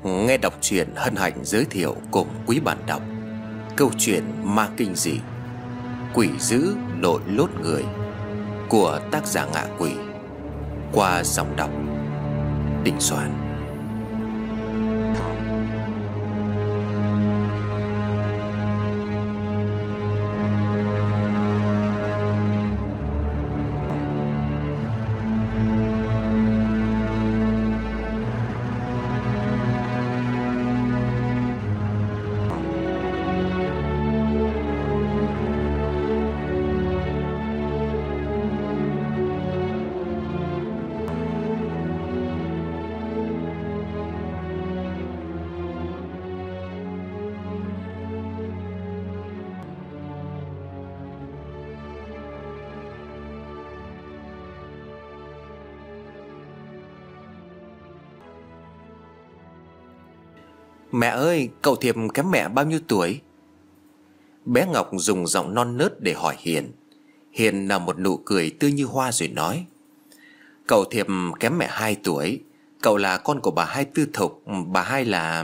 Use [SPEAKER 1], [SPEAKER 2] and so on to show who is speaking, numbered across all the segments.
[SPEAKER 1] Nghe đọc truyện hân hạnh giới thiệu cùng quý bạn đọc câu chuyện ma kinh dị Quỷ dữ đội lốt người của tác giả Ngạ Quỷ qua giọng đọc Đình Soạn.
[SPEAKER 2] Mẹ ơi, cậu Thiệp kém mẹ bao nhiêu tuổi?
[SPEAKER 1] Bé Ngọc dùng giọng non nớt để hỏi Hiền. Hiền nở một nụ cười tươi như hoa rồi nói: Cậu Thiệp kém mẹ 2 tuổi. Cậu là con của bà Hai Tư Thục. Bà Hai là...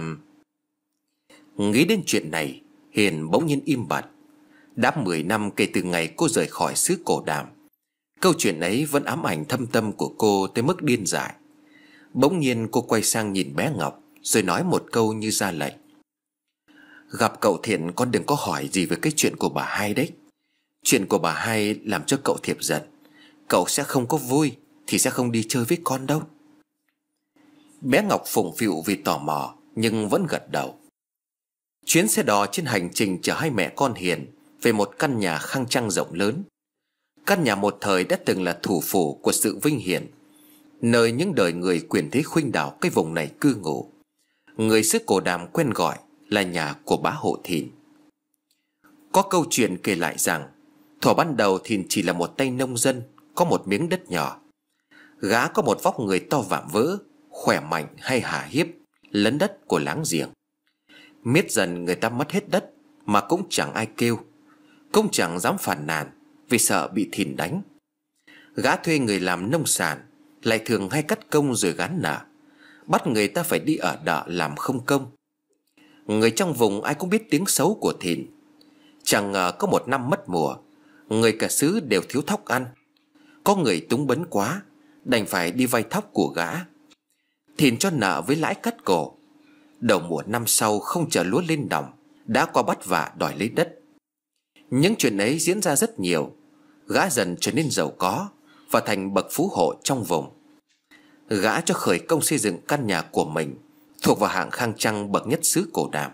[SPEAKER 1] Nghĩ đến chuyện này, Hiền bỗng nhiên im bặt. Đã 10 năm kể từ ngày cô rời khỏi xứ Cổ Đàm, câu chuyện ấy vẫn ám ảnh thâm tâm của cô tới mức điên dại. Bỗng nhiên cô quay sang nhìn bé Ngọc rồi nói một câu như ra lệnh: Gặp cậu Thiện con đừng có hỏi gì về cái chuyện của bà Hai đấy. Chuyện của bà Hai làm cho cậu Thiệp giận. Cậu sẽ không có vui thì sẽ không đi chơi với con đâu. Bé Ngọc phụng phịu vì tò mò nhưng vẫn gật đầu. Chuyến xe đò trên hành trình chở hai mẹ con Hiền về một căn nhà khang trang rộng lớn. Căn nhà một thời đã từng là thủ phủ của sự vinh hiển, nơi những đời người quyền thế khuynh đảo cái vùng này cư ngụ. Người xứ Cổ Đàm quen gọi là nhà của bá Hộ Thìn. Có câu chuyện kể lại rằng thuở ban đầu Thìn chỉ là một tay nông dân có một miếng đất nhỏ. Gã có một vóc người to vạm vỡ, khỏe mạnh hay hả hiếp lấn đất của láng giềng. Miết dần người ta mất hết đất mà cũng chẳng ai kêu, cũng chẳng dám phàn nàn vì sợ bị Thìn đánh. Gã thuê người làm nông sản, lại thường hay cắt công rồi gán nợ, bắt người ta phải đi ở đợ làm không công. Người trong vùng ai cũng biết tiếng xấu của Thìn. Chẳng ngờ có một năm mất mùa, người cả xứ đều thiếu thóc ăn. Có người túng bấn quá, đành phải đi vay thóc của gã. Thìn cho nợ với lãi cắt cổ. Đầu mùa năm sau không chờ lúa lên đồng, đã qua bắt vạ đòi lấy đất. Những chuyện ấy diễn ra rất nhiều. Gã dần trở nên giàu có và thành bậc phú hộ trong vùng. Gã cho khởi công xây dựng căn nhà của mình, thuộc vào hạng khang trang bậc nhất xứ Cổ Đàm.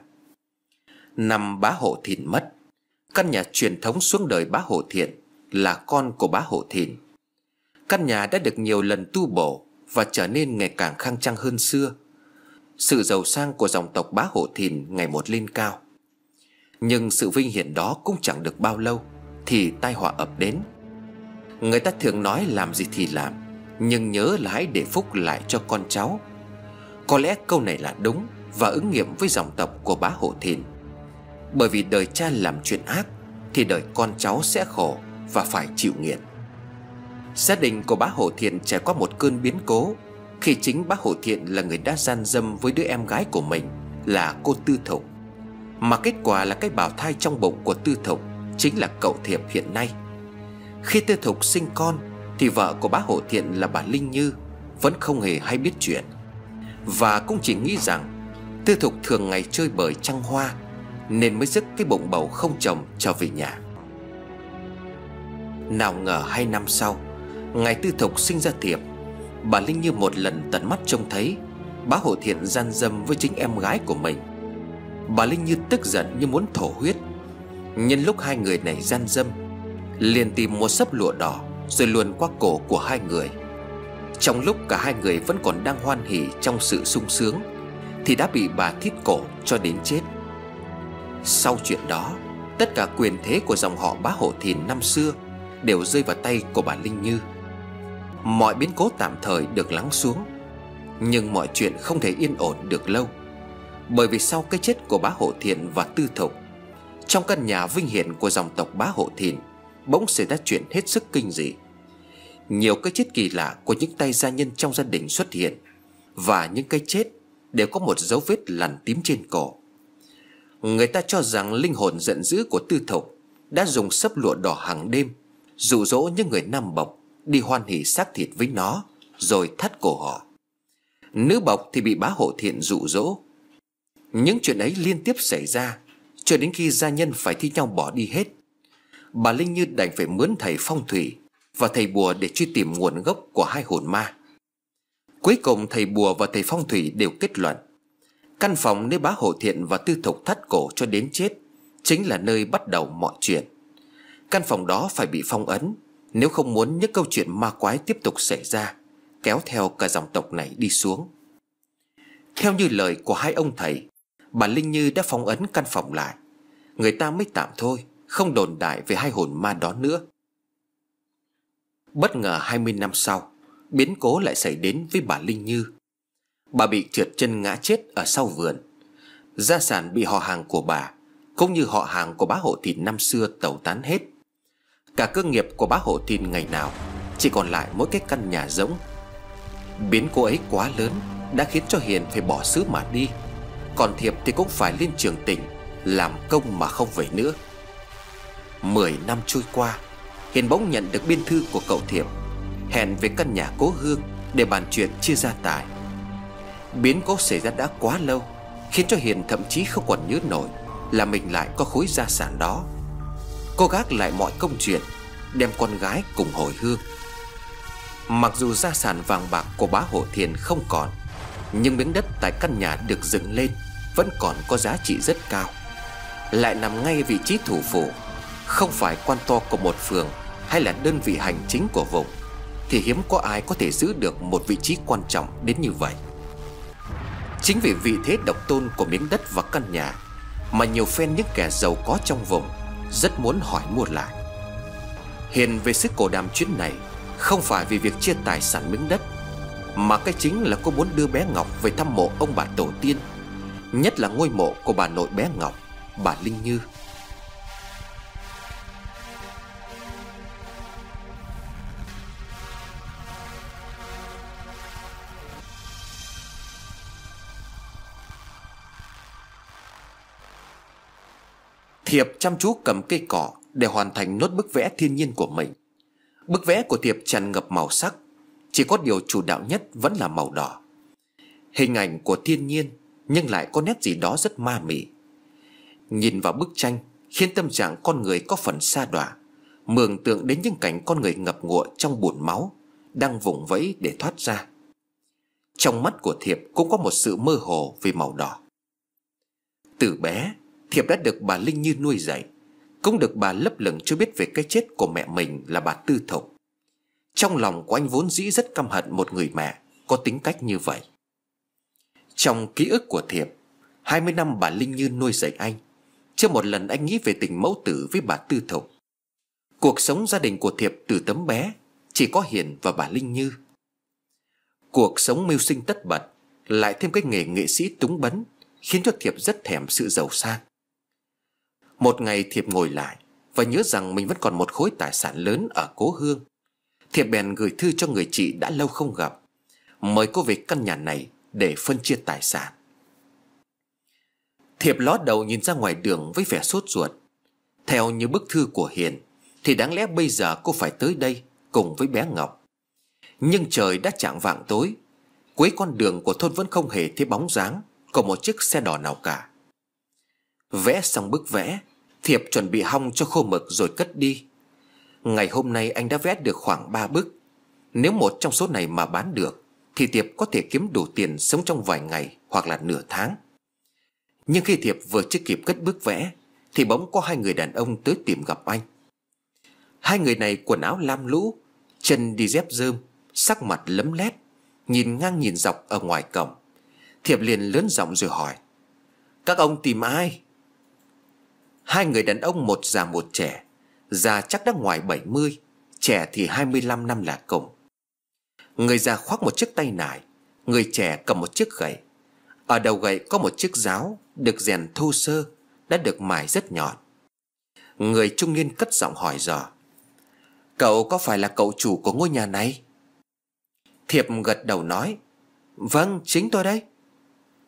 [SPEAKER 1] Năm bá Hộ Thìn mất, căn nhà truyền thống xuống đời bá Hộ Thiện là con của bá Hộ Thìn. Căn nhà đã được nhiều lần tu bổ và trở nên ngày càng khang trang hơn xưa. Sự giàu sang của dòng tộc bá Hộ Thìn ngày một lên cao. Nhưng sự vinh hiển đó cũng chẳng được bao lâu thì tai họa ập đến. Người ta thường nói làm gì thì làm, nhưng nhớ là hãy để phúc lại cho con cháu. Có lẽ câu này là đúng và ứng nghiệm với dòng tộc của bá Hộ Thìn. Bởi vì đời cha làm chuyện ác thì đời con cháu sẽ khổ và phải chịu nghiệt. Gia đình của bá Hộ Thiện trải qua một cơn biến cố khi chính bá Hộ Thiện là người đã gian dâm với đứa em gái của mình là cô Tư Thục. Mà kết quả là cái bào thai trong bụng của Tư Thục chính là cậu Thiệp hiện nay. Khi Tư Thục sinh con thì vợ của bá Hộ Thiện là bà Linh Như vẫn không hề hay biết chuyện, và cũng chỉ nghĩ rằng Tư Thục thường ngày chơi bời trăng hoa nên mới dứt cái bụng bầu không chồng trở về nhà. Nào ngờ 2 năm sau, ngày Tư Thục sinh ra Thiệp, bà Linh Như một lần tận mắt trông thấy bá Hộ Thiện gian dâm với chính em gái của mình. Bà Linh Như tức giận như muốn thổ huyết. Nhân lúc hai người này gian dâm, liền tìm một xấp lụa đỏ rồi luồn qua cổ của hai người. Trong lúc cả hai người vẫn còn đang hoan hỉ trong sự sung sướng thì đã bị bà thít cổ cho đến chết. Sau chuyện đó, tất cả quyền thế của dòng họ bá Hộ Thìn năm xưa đều rơi vào tay của bà Linh Như. Mọi biến cố tạm thời được lắng xuống, nhưng mọi chuyện không thể yên ổn được lâu. Bởi vì sau cái chết của bá Hộ Thiện và Tư Thục, trong căn nhà vinh hiển của dòng tộc bá Hộ Thìn bỗng xảy ra chuyện hết sức kinh dị. Nhiều cái chết kỳ lạ của những tay gia nhân trong gia đình xuất hiện, và những cái chết đều có một dấu vết lằn tím trên cổ. Người ta cho rằng linh hồn giận dữ của Tư Thục đã dùng sấp lụa đỏ hàng đêm dụ dỗ những người nam bộc đi hoan hỉ xác thịt với nó, rồi thắt cổ họ. Nữ bộc thì bị bá hộ thiện dụ dỗ. Những chuyện ấy liên tiếp xảy ra cho đến khi gia nhân phải thi nhau bỏ đi hết. Bà Linh Như đành phải mướn thầy phong thủy và thầy bùa để truy tìm nguồn gốc của hai hồn ma. Cuối cùng thầy bùa và thầy phong thủy đều kết luận căn phòng nơi bá hộ thiện và Tư Thục thắt cổ cho đến chết chính là nơi bắt đầu mọi chuyện. Căn phòng đó phải bị phong ấn, nếu không muốn những câu chuyện ma quái tiếp tục xảy ra, kéo theo cả dòng tộc này đi xuống. Theo như lời của hai ông thầy, bà Linh Như đã phong ấn căn phòng lại. Người ta mới tạm thôi, không đồn đại về hai hồn ma đó nữa. Bất ngờ 20 năm sau, biến cố lại xảy đến với bà Linh Như. Bà bị trượt chân ngã chết ở sau vườn. Gia sản bị họ hàng của bà cũng như họ hàng của bá Hộ Thìn năm xưa tẩu tán hết. Cả cơ nghiệp của bá Hộ Thìn ngày nào chỉ còn lại mỗi cái căn nhà rỗng. Biến cố ấy quá lớn đã khiến cho Hiền phải bỏ xứ mà đi, còn Thiệp thì cũng phải lên Trường Tỉnh làm công mà không về nữa. 10 năm trôi qua, Hiền bỗng nhận được biên thư của cậu Thiệp, hẹn về căn nhà cố hương để bàn chuyện chia gia tài. Biến cố xảy ra đã quá lâu, khiến cho Hiền thậm chí không còn nhớ nổi là mình lại có khối gia sản đó. Cô gác lại mọi công chuyện, đem con gái cùng hồi hương. Mặc dù gia sản vàng bạc của bá Hộ Thiền không còn, nhưng miếng đất tại căn nhà được dựng lên vẫn còn có giá trị rất cao. Lại nằm ngay vị trí thủ phủ, không phải quan to của một phường hay là đơn vị hành chính của vùng, thì hiếm có ai có thể giữ được một vị trí quan trọng đến như vậy. Chính vì vị thế độc tôn của miếng đất và căn nhà mà nhiều phen những kẻ giàu có trong vùng rất muốn hỏi mua lại. Hiền về sức cổ đàm chuyến này không phải vì việc chia tài sản miếng đất, mà cái chính là cô muốn đưa bé Ngọc về thăm mộ ông bà tổ tiên, nhất là ngôi mộ của bà nội bé Ngọc, bà Linh Như. Thiệp chăm chú cầm cây cỏ để hoàn thành nốt bức vẽ thiên nhiên của mình. Bức vẽ của Thiệp tràn ngập màu sắc, chỉ có điều chủ đạo nhất vẫn là màu đỏ. Hình ảnh của thiên nhiên nhưng lại có nét gì đó rất ma mị. Nhìn vào bức tranh khiến tâm trạng con người có phần sa đọa, mường tượng đến những cảnh con người ngập ngụa trong bùn máu, đang vùng vẫy để thoát ra. Trong mắt của Thiệp cũng có một sự mơ hồ về màu đỏ. Từ bé, Thiệp đã được bà Linh Như nuôi dạy, cũng được bà lấp lửng cho biết về cái chết của mẹ mình là bà Tư Thục. Trong lòng của anh vốn dĩ rất căm hận một người mẹ có tính cách như vậy. Trong ký ức của Thiệp, 20 năm bà Linh Như nuôi dạy anh, chưa một lần anh nghĩ về tình mẫu tử với bà Tư Thục. Cuộc sống gia đình của Thiệp từ tấm bé chỉ có Hiền và bà Linh Như. Cuộc sống mưu sinh tất bật, lại thêm cái nghề nghệ sĩ túng bấn, khiến cho Thiệp rất thèm sự giàu sang. Một ngày Thiệp ngồi lại và nhớ rằng mình vẫn còn một khối tài sản lớn ở cố hương. Thiệp bèn gửi thư cho người chị đã lâu không gặp, mời cô về căn nhà này để phân chia tài sản. Thiệp ló đầu nhìn ra ngoài đường với vẻ sốt ruột. Theo như bức thư của Hiền thì đáng lẽ bây giờ cô phải tới đây cùng với bé Ngọc. Nhưng trời đã chạng vạng tối, cuối con đường của thôn vẫn không hề thấy bóng dáng của một chiếc xe đò nào cả. Vẽ xong bức vẽ, Thiệp chuẩn bị hong cho khô mực rồi cất đi. Ngày hôm nay anh đã vẽ được khoảng 3 bức. Nếu một trong số này mà bán được thì Thiệp có thể kiếm đủ tiền sống trong vài ngày hoặc là nửa tháng. Nhưng khi Thiệp vừa chưa kịp cất bức vẽ thì bỗng có hai người đàn ông tới tìm gặp anh. Hai người này quần áo lam lũ, chân đi dép rơm, sắc mặt lấm lét, nhìn ngang nhìn dọc ở ngoài cổng. Thiệp liền lớn giọng rồi hỏi: "Các ông tìm ai?" Hai người đàn ông, một già một trẻ. Già chắc đã ngoài 70, trẻ thì 25 năm là cùng. Người già khoác một chiếc tay nải, người trẻ cầm một chiếc gậy. Ở đầu gậy có một chiếc giáo được rèn thô sơ, đã được mài rất nhọn. Người trung niên cất giọng hỏi dò: "Cậu có phải là cậu chủ của ngôi nhà này?" Thiệp gật đầu nói: "Vâng, chính tôi đấy."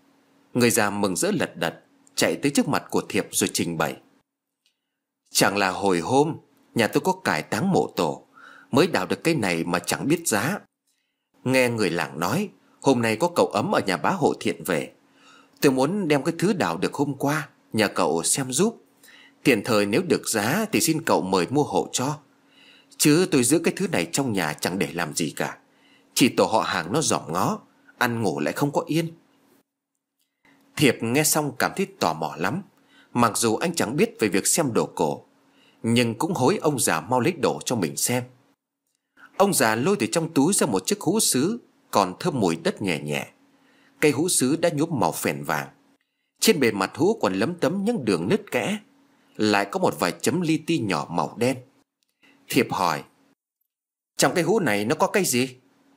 [SPEAKER 1] Người già mừng rỡ lật đật chạy tới trước mặt của Thiệp rồi trình bày: Chẳng là hồi hôm nhà tôi có cải táng mộ tổ, mới đào được cái này mà chẳng biết giá. Nghe người làng nói hôm nay có cậu Ấm ở nhà bá hộ Thiện về. Tôi muốn đem cái thứ đào được hôm qua nhờ cậu xem giúp. Tiền thời nếu được giá thì xin cậu mời mua hộ cho. Chứ tôi giữ cái thứ này trong nhà chẳng để làm gì cả. Chỉ tổ họ hàng nó dòm ngó, ăn ngủ lại không có yên. Thiệp nghe xong cảm thấy tò mò lắm. Mặc dù anh chẳng biết về việc xem đồ cổ, nhưng cũng hối ông già mau lấy đồ cho mình xem. Ông già lôi từ trong túi ra một chiếc hũ sứ còn thơm mùi đất nhẹ nhẹ. Cây hũ sứ đã nhuốm màu phèn vàng. Trên bề mặt hũ còn lấm tấm những đường nứt kẽ, lại có một vài chấm li ti nhỏ màu đen. Thiệp hỏi: Trong cái hũ này nó có cái gì?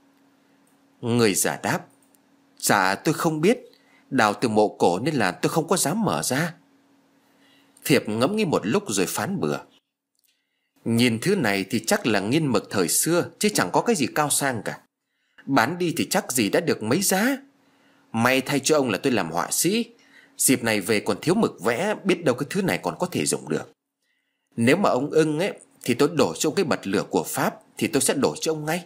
[SPEAKER 1] Người già đáp: Dạ tôi không biết, đào từ mộ cổ nên là tôi không có dám mở ra. Thiệp ngẫm nghĩ một lúc rồi phán bừa: Nhìn thứ này thì chắc là nghiên mực thời xưa, chứ chẳng có cái gì cao sang cả. Bán đi thì chắc gì đã được mấy giá. May thay cho ông là tôi làm họa sĩ, dịp này về còn thiếu mực vẽ, biết đâu cái thứ này còn có thể dùng được. Nếu mà ông ưng ấy thì tôi đổ cho ông cái bật lửa của Pháp, thì tôi sẽ đổ cho ông ngay.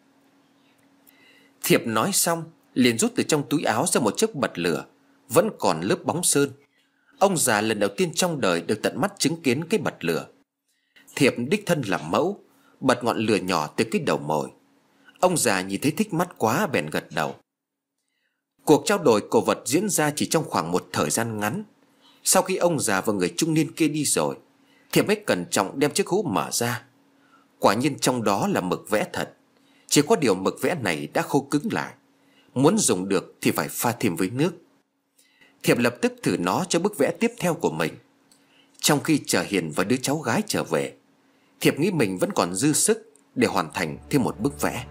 [SPEAKER 1] Thiệp nói xong liền rút từ trong túi áo ra một chiếc bật lửa vẫn còn lớp bóng sơn. Ông già lần đầu tiên trong đời được tận mắt chứng kiến cái bật lửa. Thiệp đích thân làm mẫu, bật ngọn lửa nhỏ từ cái đầu mồi. Ông già nhìn thấy thích mắt quá bèn gật đầu. Cuộc trao đổi cổ vật diễn ra chỉ trong khoảng một thời gian ngắn. Sau khi ông già và người trung niên kia đi rồi, Thiệp mới cẩn trọng đem chiếc hũ mở ra. Quả nhiên trong đó là mực vẽ thật. Chỉ có điều mực vẽ này đã khô cứng lại, muốn dùng được thì phải pha thêm với nước. Thiệp lập tức thử nó cho bức vẽ tiếp theo của mình. Trong khi chờ Hiền và đứa cháu gái trở về, Thiệp nghĩ mình vẫn còn dư sức để hoàn thành thêm một bức vẽ.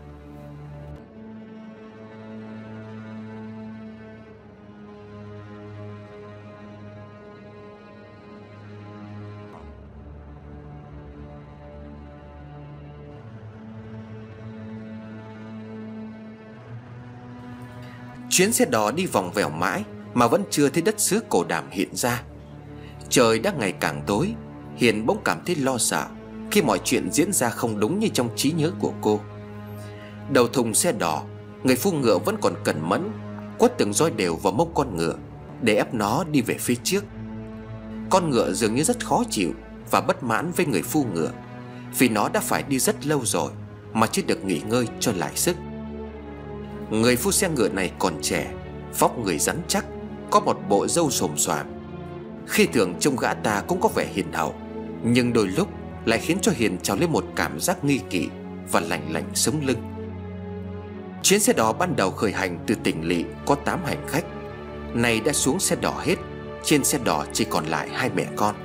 [SPEAKER 1] Chuyến xe đò đi vòng vèo mãi mà vẫn chưa thấy đất xứ Cổ Đàm hiện ra. Trời đã ngày càng tối. Hiền bỗng cảm thấy lo sợ khi mọi chuyện diễn ra không đúng như trong trí nhớ của cô. Đầu thùng xe đò, người phu ngựa vẫn còn cẩn mẫn quất từng roi đều vào mông con ngựa để ép nó đi về phía trước. Con ngựa dường như rất khó chịu và bất mãn với người phu ngựa, vì nó đã phải đi rất lâu rồi mà chưa được nghỉ ngơi cho lại sức. Người phu xe ngựa này còn trẻ, vóc người rắn chắc, có một bộ râu xồm xoàm. Khi thường trông gã ta cũng có vẻ hiền hậu, nhưng đôi lúc lại khiến cho Hiền trào lên một cảm giác nghi kỵ và lạnh lạnh sống lưng. Chuyến xe đò ban đầu khởi hành từ tỉnh lỵ có 8 hành khách, nay đã xuống xe đò hết. Trên xe đò chỉ còn lại 2 mẹ con.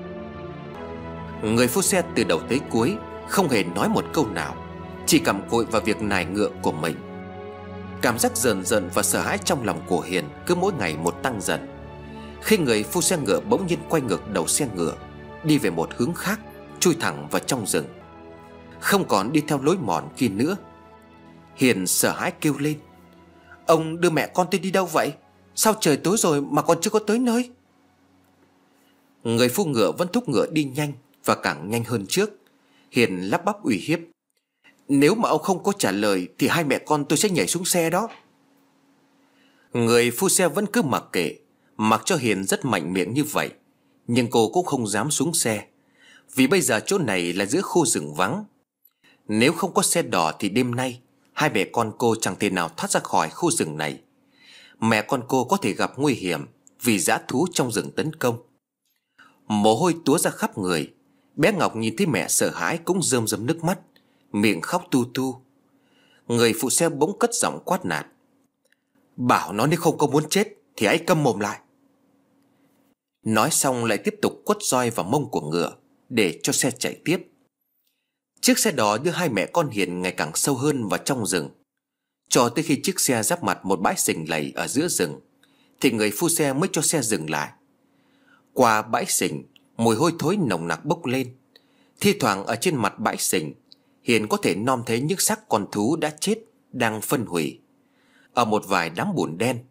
[SPEAKER 1] Người phu xe từ đầu tới cuối không hề nói một câu nào, chỉ cặm cụi vào việc nài ngựa của mình. Cảm giác rờn rợn và sợ hãi trong lòng của Hiền cứ mỗi ngày một tăng dần, khi người phu xe ngựa bỗng nhiên quay ngược đầu xe ngựa, đi về một hướng khác, chui thẳng vào trong rừng, không còn đi theo lối mòn kia nữa. Hiền sợ hãi kêu lên: Ông đưa mẹ con tôi đi đâu vậy? Sao trời tối rồi mà còn chưa có tới nơi? Người phu ngựa vẫn thúc ngựa đi nhanh và càng nhanh hơn trước. Hiền lắp bắp uy hiếp: Nếu mà ông không có trả lời thì 2 mẹ con tôi sẽ nhảy xuống xe đó. Người phu xe vẫn cứ mặc kệ, mặc cho Hiền rất mạnh miệng như vậy, nhưng cô cũng không dám xuống xe, vì bây giờ chỗ này là giữa khu rừng vắng. Nếu không có xe đò thì đêm nay 2 mẹ con cô chẳng thể nào thoát ra khỏi khu rừng này. Mẹ con cô có thể gặp nguy hiểm vì dã thú trong rừng tấn công. Mồ hôi túa ra khắp người. Bé Ngọc nhìn thấy mẹ sợ hãi cũng rơm rớm nước mắt, miệng khóc tu tu. Người phụ xe bỗng cất giọng quát nạt: Bảo nó nếu không có muốn chết thì hãy câm mồm lại. Nói xong lại tiếp tục quất roi vào mông của ngựa để cho xe chạy tiếp. Chiếc xe đò đưa 2 mẹ con Hiền ngày càng sâu hơn vào trong rừng, cho tới khi chiếc xe giáp mặt một bãi sình lầy ở giữa rừng thì người phu xe mới cho xe dừng lại. Qua bãi sình, mùi hôi thối nồng nặc bốc lên. Thi thoảng ở trên mặt bãi sình, Hiền có thể nom thấy những xác con thú đã chết đang phân hủy. Ở một vài đám bùn đen,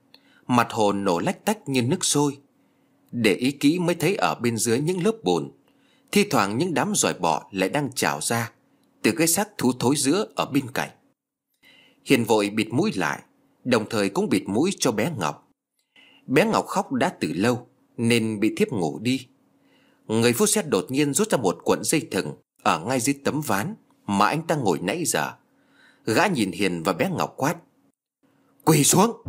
[SPEAKER 1] Mặt hồ nổ lách tách như nước sôi. Để ý kỹ mới thấy ở bên dưới những lớp bùn, thi thoảng những đám giòi bọ lại đang trào ra từ cái xác thú thối rữa ở bên cạnh. Hiền vội bịt mũi lại, đồng thời cũng bịt mũi cho bé Ngọc. Bé Ngọc khóc đã từ lâu nên bị thiếp ngủ đi. Người phu xe đột nhiên rút ra một cuộn dây thừng ở ngay dưới tấm ván mà anh ta ngồi nãy giờ. Gã nhìn Hiền và bé Ngọc quát: "Quỳ xuống!"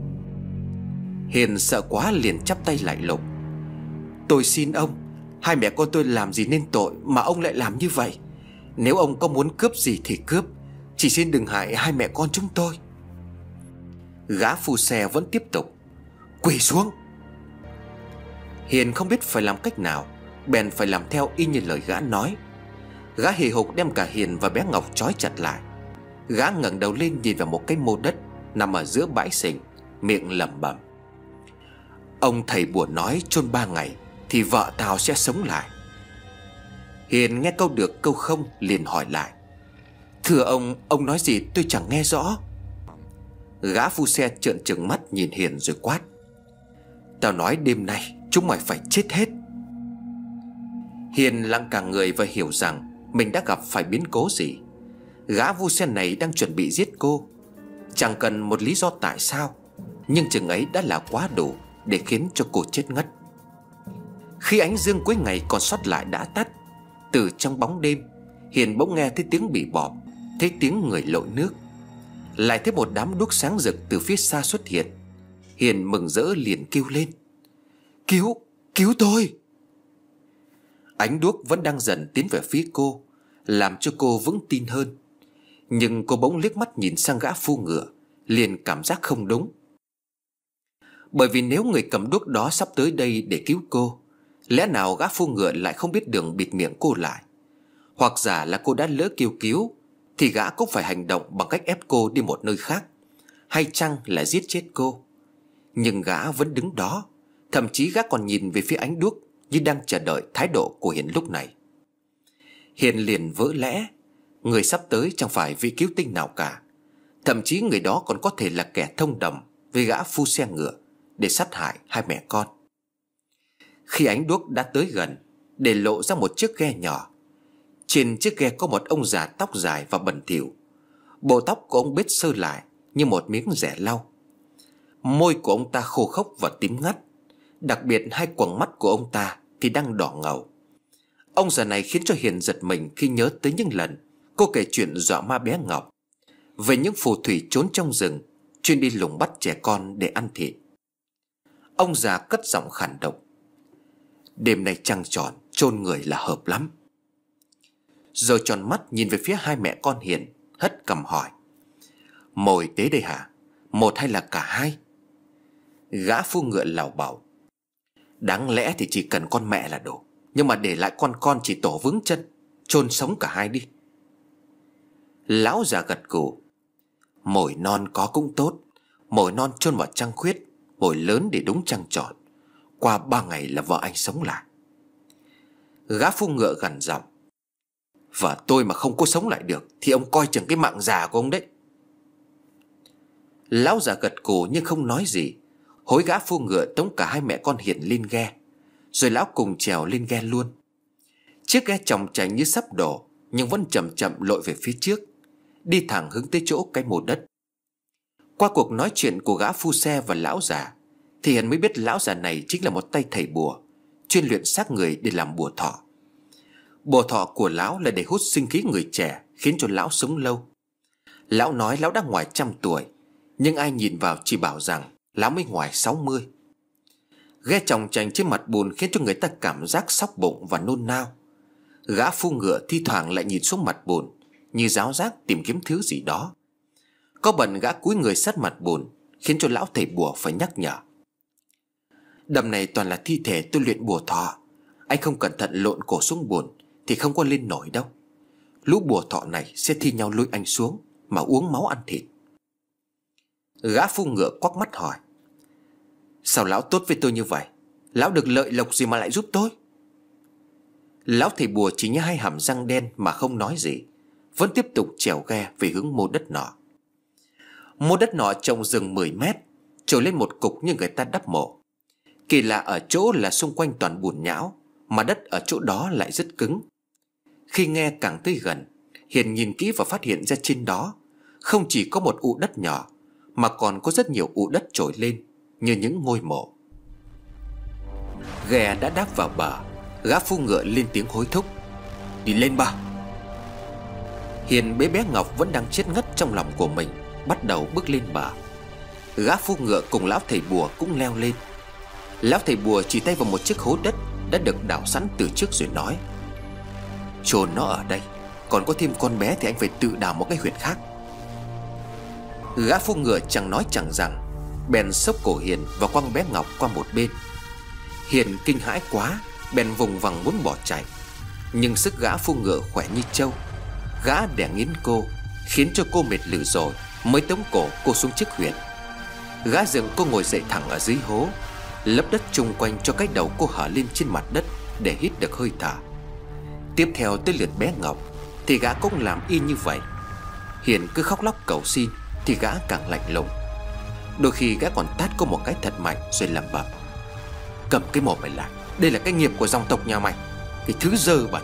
[SPEAKER 1] Hiền sợ quá liền chắp tay lại lục: "Tôi xin ông, hai mẹ con tôi làm gì nên tội mà ông lại làm như vậy? Nếu ông có muốn cướp gì thì cướp, chỉ xin đừng hại hai mẹ con chúng tôi." Gã phu xe vẫn tiếp tục: "Quỳ xuống!" Hiền không biết phải làm cách nào, bèn phải làm theo y như lời gã nói. Gã hì hục đem cả Hiền và bé Ngọc trói chặt lại. Gã ngẩng đầu lên nhìn vào một cái mô đất nằm ở giữa bãi sình, miệng lẩm bẩm: "Ông thầy bùa nói chôn 3 ngày thì vợ tao sẽ sống lại." Hiền nghe câu được câu không liền hỏi lại: "Thưa ông nói gì tôi chẳng nghe rõ." Gã phu xe trợn trừng mắt nhìn Hiền rồi quát: "Tao nói đêm nay chúng mày phải chết hết." Hiền lặng cả người và hiểu rằng mình đã gặp phải biến cố gì. Gã vu xe này đang chuẩn bị giết cô. Chẳng cần một lý do tại sao, nhưng chừng ấy đã là quá đủ để khiến cho cô chết ngất. Khi ánh dương cuối ngày còn sót lại đã tắt, từ trong bóng đêm, Hiền bỗng nghe thấy tiếng bỉ bọp, thấy tiếng người lội nước. Lại thấy một đám đuốc sáng rực từ phía xa xuất hiện. Hiền mừng rỡ liền kêu lên: Cứu tôi!" Ánh đuốc vẫn đang dần tiến về phía cô, làm cho cô vững tin hơn. Nhưng cô bỗng liếc mắt nhìn sang gã phu ngựa, liền cảm giác không đúng. Bởi vì nếu người cầm đuốc đó sắp tới đây để cứu cô, lẽ nào gã phu ngựa lại không biết đường bịt miệng cô lại? Hoặc giả là cô đã lỡ kêu cứu thì gã cũng phải hành động bằng cách ép cô đi một nơi khác, hay chăng là giết chết cô? Nhưng gã vẫn đứng đó, thậm chí gã còn nhìn về phía ánh đuốc như đang chờ đợi thái độ của Hiền lúc này. Hiền liền vỡ lẽ, người sắp tới chẳng phải vị cứu tinh nào cả. Thậm chí người đó còn có thể là kẻ thông đồng với gã phu xe ngựa để sát hại hai mẹ con. Khi ánh đuốc đã tới gần, để lộ ra một chiếc ghe nhỏ. Trên chiếc ghe có một ông già tóc dài và bẩn thỉu. Bộ tóc của ông bết sơ lại như một miếng rẻ lau. Môi của ông ta khô khốc và tím ngắt. Đặc biệt hai quầng mắt của ông ta thì đang đỏ ngầu. Ông già này khiến cho Hiền giật mình khi nhớ tới những lần cô kể chuyện dọa ma bé Ngọc, về những phù thủy trốn trong rừng, chuyên đi lùng bắt trẻ con để ăn thịt. Ông già cất giọng khàn độc: "Đêm nay trăng tròn, chôn người là hợp lắm." Rồi tròn mắt nhìn về phía hai mẹ con Hiền, hất cằm hỏi: "Mồi tế đây hả? Một hay là cả hai?" Gã phu ngựa lảo bảo: "Đáng lẽ thì chỉ cần con mẹ là đủ, nhưng mà để lại con chỉ tổ vướng chân, chôn sống cả hai đi." Lão già gật gù: "Mồi non có cũng tốt. Mồi non chôn vào trăng khuyết, mồi lớn để đúng trăng tròn. Qua 3 ngày là vợ anh sống lại." Gã phu ngựa gằn giọng: "Vợ tôi mà không có sống lại được thì ông coi chừng cái mạng già của ông đấy." Lão già gật gù nhưng không nói gì, hối gã phu ngựa tống cả hai mẹ con Hiền lên ghe. Rồi lão cùng trèo lên ghe luôn. Chiếc ghe chòng chành như sắp đổ, nhưng vẫn chậm chậm lội về phía trước, đi thẳng hướng tới chỗ cái mồ đất. Qua cuộc nói chuyện của gã phu xe và lão già, thì Hiền mới biết lão già này chính là một tay thầy bùa, chuyên luyện xác người để làm bùa thọ. Bùa thọ của lão là để hút sinh khí người trẻ, khiến cho lão sống lâu. Lão nói lão đã ngoài 100 tuổi, nhưng ai nhìn vào chỉ bảo rằng lão mới ngoài 60. Ghe chòng chành trên mặt bùn khiến cho người ta cảm giác xóc bụng và nôn nao. Gã phu ngựa thi thoảng lại nhìn xuống mặt bùn, như giáo giác tìm kiếm thứ gì đó. Có bận gã cúi người sát mặt bùn, khiến cho lão thầy bùa phải nhắc nhở: "Đầm này toàn là thi thể tôi luyện bùa thọ. Anh không cẩn thận lộn cổ xuống bùn thì không có lên nổi đâu. Lũ bùa thọ này sẽ thi nhau lôi anh xuống mà uống máu ăn thịt." Gã phu ngựa quắc mắt hỏi: "Sao lão tốt với tôi như vậy? Lão được lợi lộc gì mà lại giúp tôi?" Lão thầy bùa chỉ nhếch hai hàm răng đen mà không nói gì, vẫn tiếp tục chèo ghe về hướng mô đất nọ. Mô đất nọ trồng rừng 10 mét, trồi lên một cục như người ta đắp mộ. Kỳ lạ ở chỗ là xung quanh toàn bùn nhão, mà đất ở chỗ đó lại rất cứng. Khi nghe càng tới gần, Hiền nhìn kỹ và phát hiện ra trên đó không chỉ có một ụ đất nhỏ, mà còn có rất nhiều ụ đất trồi lên như những ngôi mộ. Ghe đã đáp vào bờ. Gã phu ngựa lên tiếng hối thúc: "Đi lên ba." Hiền bế bé Ngọc vẫn đang chết ngất trong lòng của mình, bắt đầu bước lên bờ. Gã phu ngựa cùng lão thầy bùa cũng leo lên. Lão thầy bùa chỉ tay vào một chiếc hố đất đã được đào sẵn từ trước rồi nói: "Chôn nó ở đây, còn có thêm con bé thì anh phải tự đào một cái huyệt khác." Gã phu ngựa chẳng nói chẳng rằng, bèn xốc cổ Hiền và quăng bé Ngọc qua một bên. Hiền kinh hãi quá, bèn vùng vằng muốn bỏ chạy, nhưng sức gã phu ngựa khỏe như trâu. Gã đè nghiến cô, khiến cho cô mệt lử rồi mới tống cổ cô xuống chiếc huyệt. Gã dựng cô ngồi dậy thẳng ở dưới hố, lấp đất chung quanh cho cái đầu cô hở lên trên mặt đất để hít được hơi thở. Tiếp theo tới lượt bé Ngọc thì gã cũng làm y như vậy. Hiền cứ khóc lóc cầu xin thì gã càng lạnh lùng. Đôi khi gã còn tát cô một cái thật mạnh rồi lẩm bẩm: "Cầm cái mồm mày lại, đây là cái nghiệp của dòng tộc nhà mày, cái thứ dơ bẩn."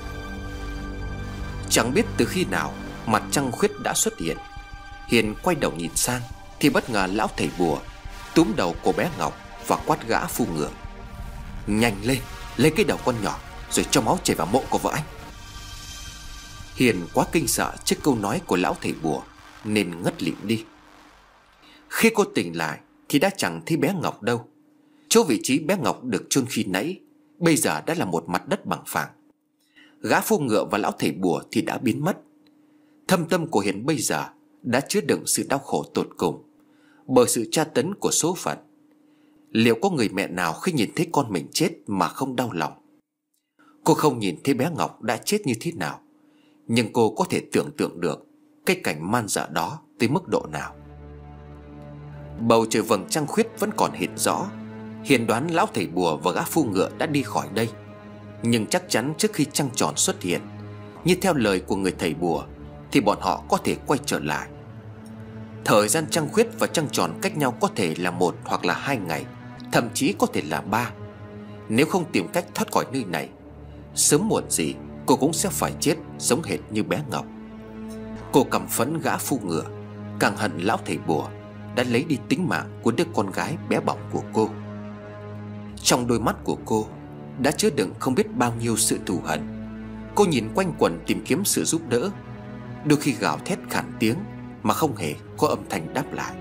[SPEAKER 1] Chẳng biết từ khi nào mặt trăng khuyết đã xuất hiện. Hiền quay đầu nhìn sang thì bất ngờ lão thầy bùa túm đầu cô bé Ngọc và quát gã phu ngựa: "Nhanh lên, lấy cái đầu con nhỏ rồi cho máu chảy vào mộ của vợ anh." Hiền quá kinh sợ trước câu nói của lão thầy bùa nên ngất lịm đi. Khi cô tỉnh lại thì đã chẳng thấy bé Ngọc đâu. Chỗ vị trí bé Ngọc được chôn khi nãy bây giờ đã là một mặt đất bằng phẳng. Gã phu ngựa và lão thầy bùa thì đã biến mất. Thâm tâm của Hiền bây giờ đã chứa đựng sự đau khổ tột cùng bởi sự tra tấn của số phận. Liệu có người mẹ nào khi nhìn thấy con mình chết mà không đau lòng? Cô không nhìn thấy bé Ngọc đã chết như thế nào, nhưng cô có thể tưởng tượng được cái cảnh man dợ đó tới mức độ nào. Bầu trời vầng trăng khuyết vẫn còn hiện rõ. Hiền đoán lão thầy bùa và gã phu ngựa đã đi khỏi đây, nhưng chắc chắn trước khi trăng tròn xuất hiện, như theo lời của người thầy bùa, thì bọn họ có thể quay trở lại. Thời gian trăng khuyết và trăng tròn cách nhau có thể là 1 hoặc là 2 ngày, thậm chí có thể là 3. Nếu không tìm cách thoát khỏi nơi này, sớm muộn gì cô cũng sẽ phải chết giống hệt như bé Ngọc. Cô căm phẫn gã phu ngựa, càng hận lão thầy bùa đã lấy đi tính mạng của đứa con gái bé bỏng của cô. Trong đôi mắt của cô đã chứa đựng không biết bao nhiêu sự thù hận. Cô nhìn quanh quẩn tìm kiếm sự giúp đỡ, đôi khi gào thét khản tiếng mà không hề có âm thanh đáp lại.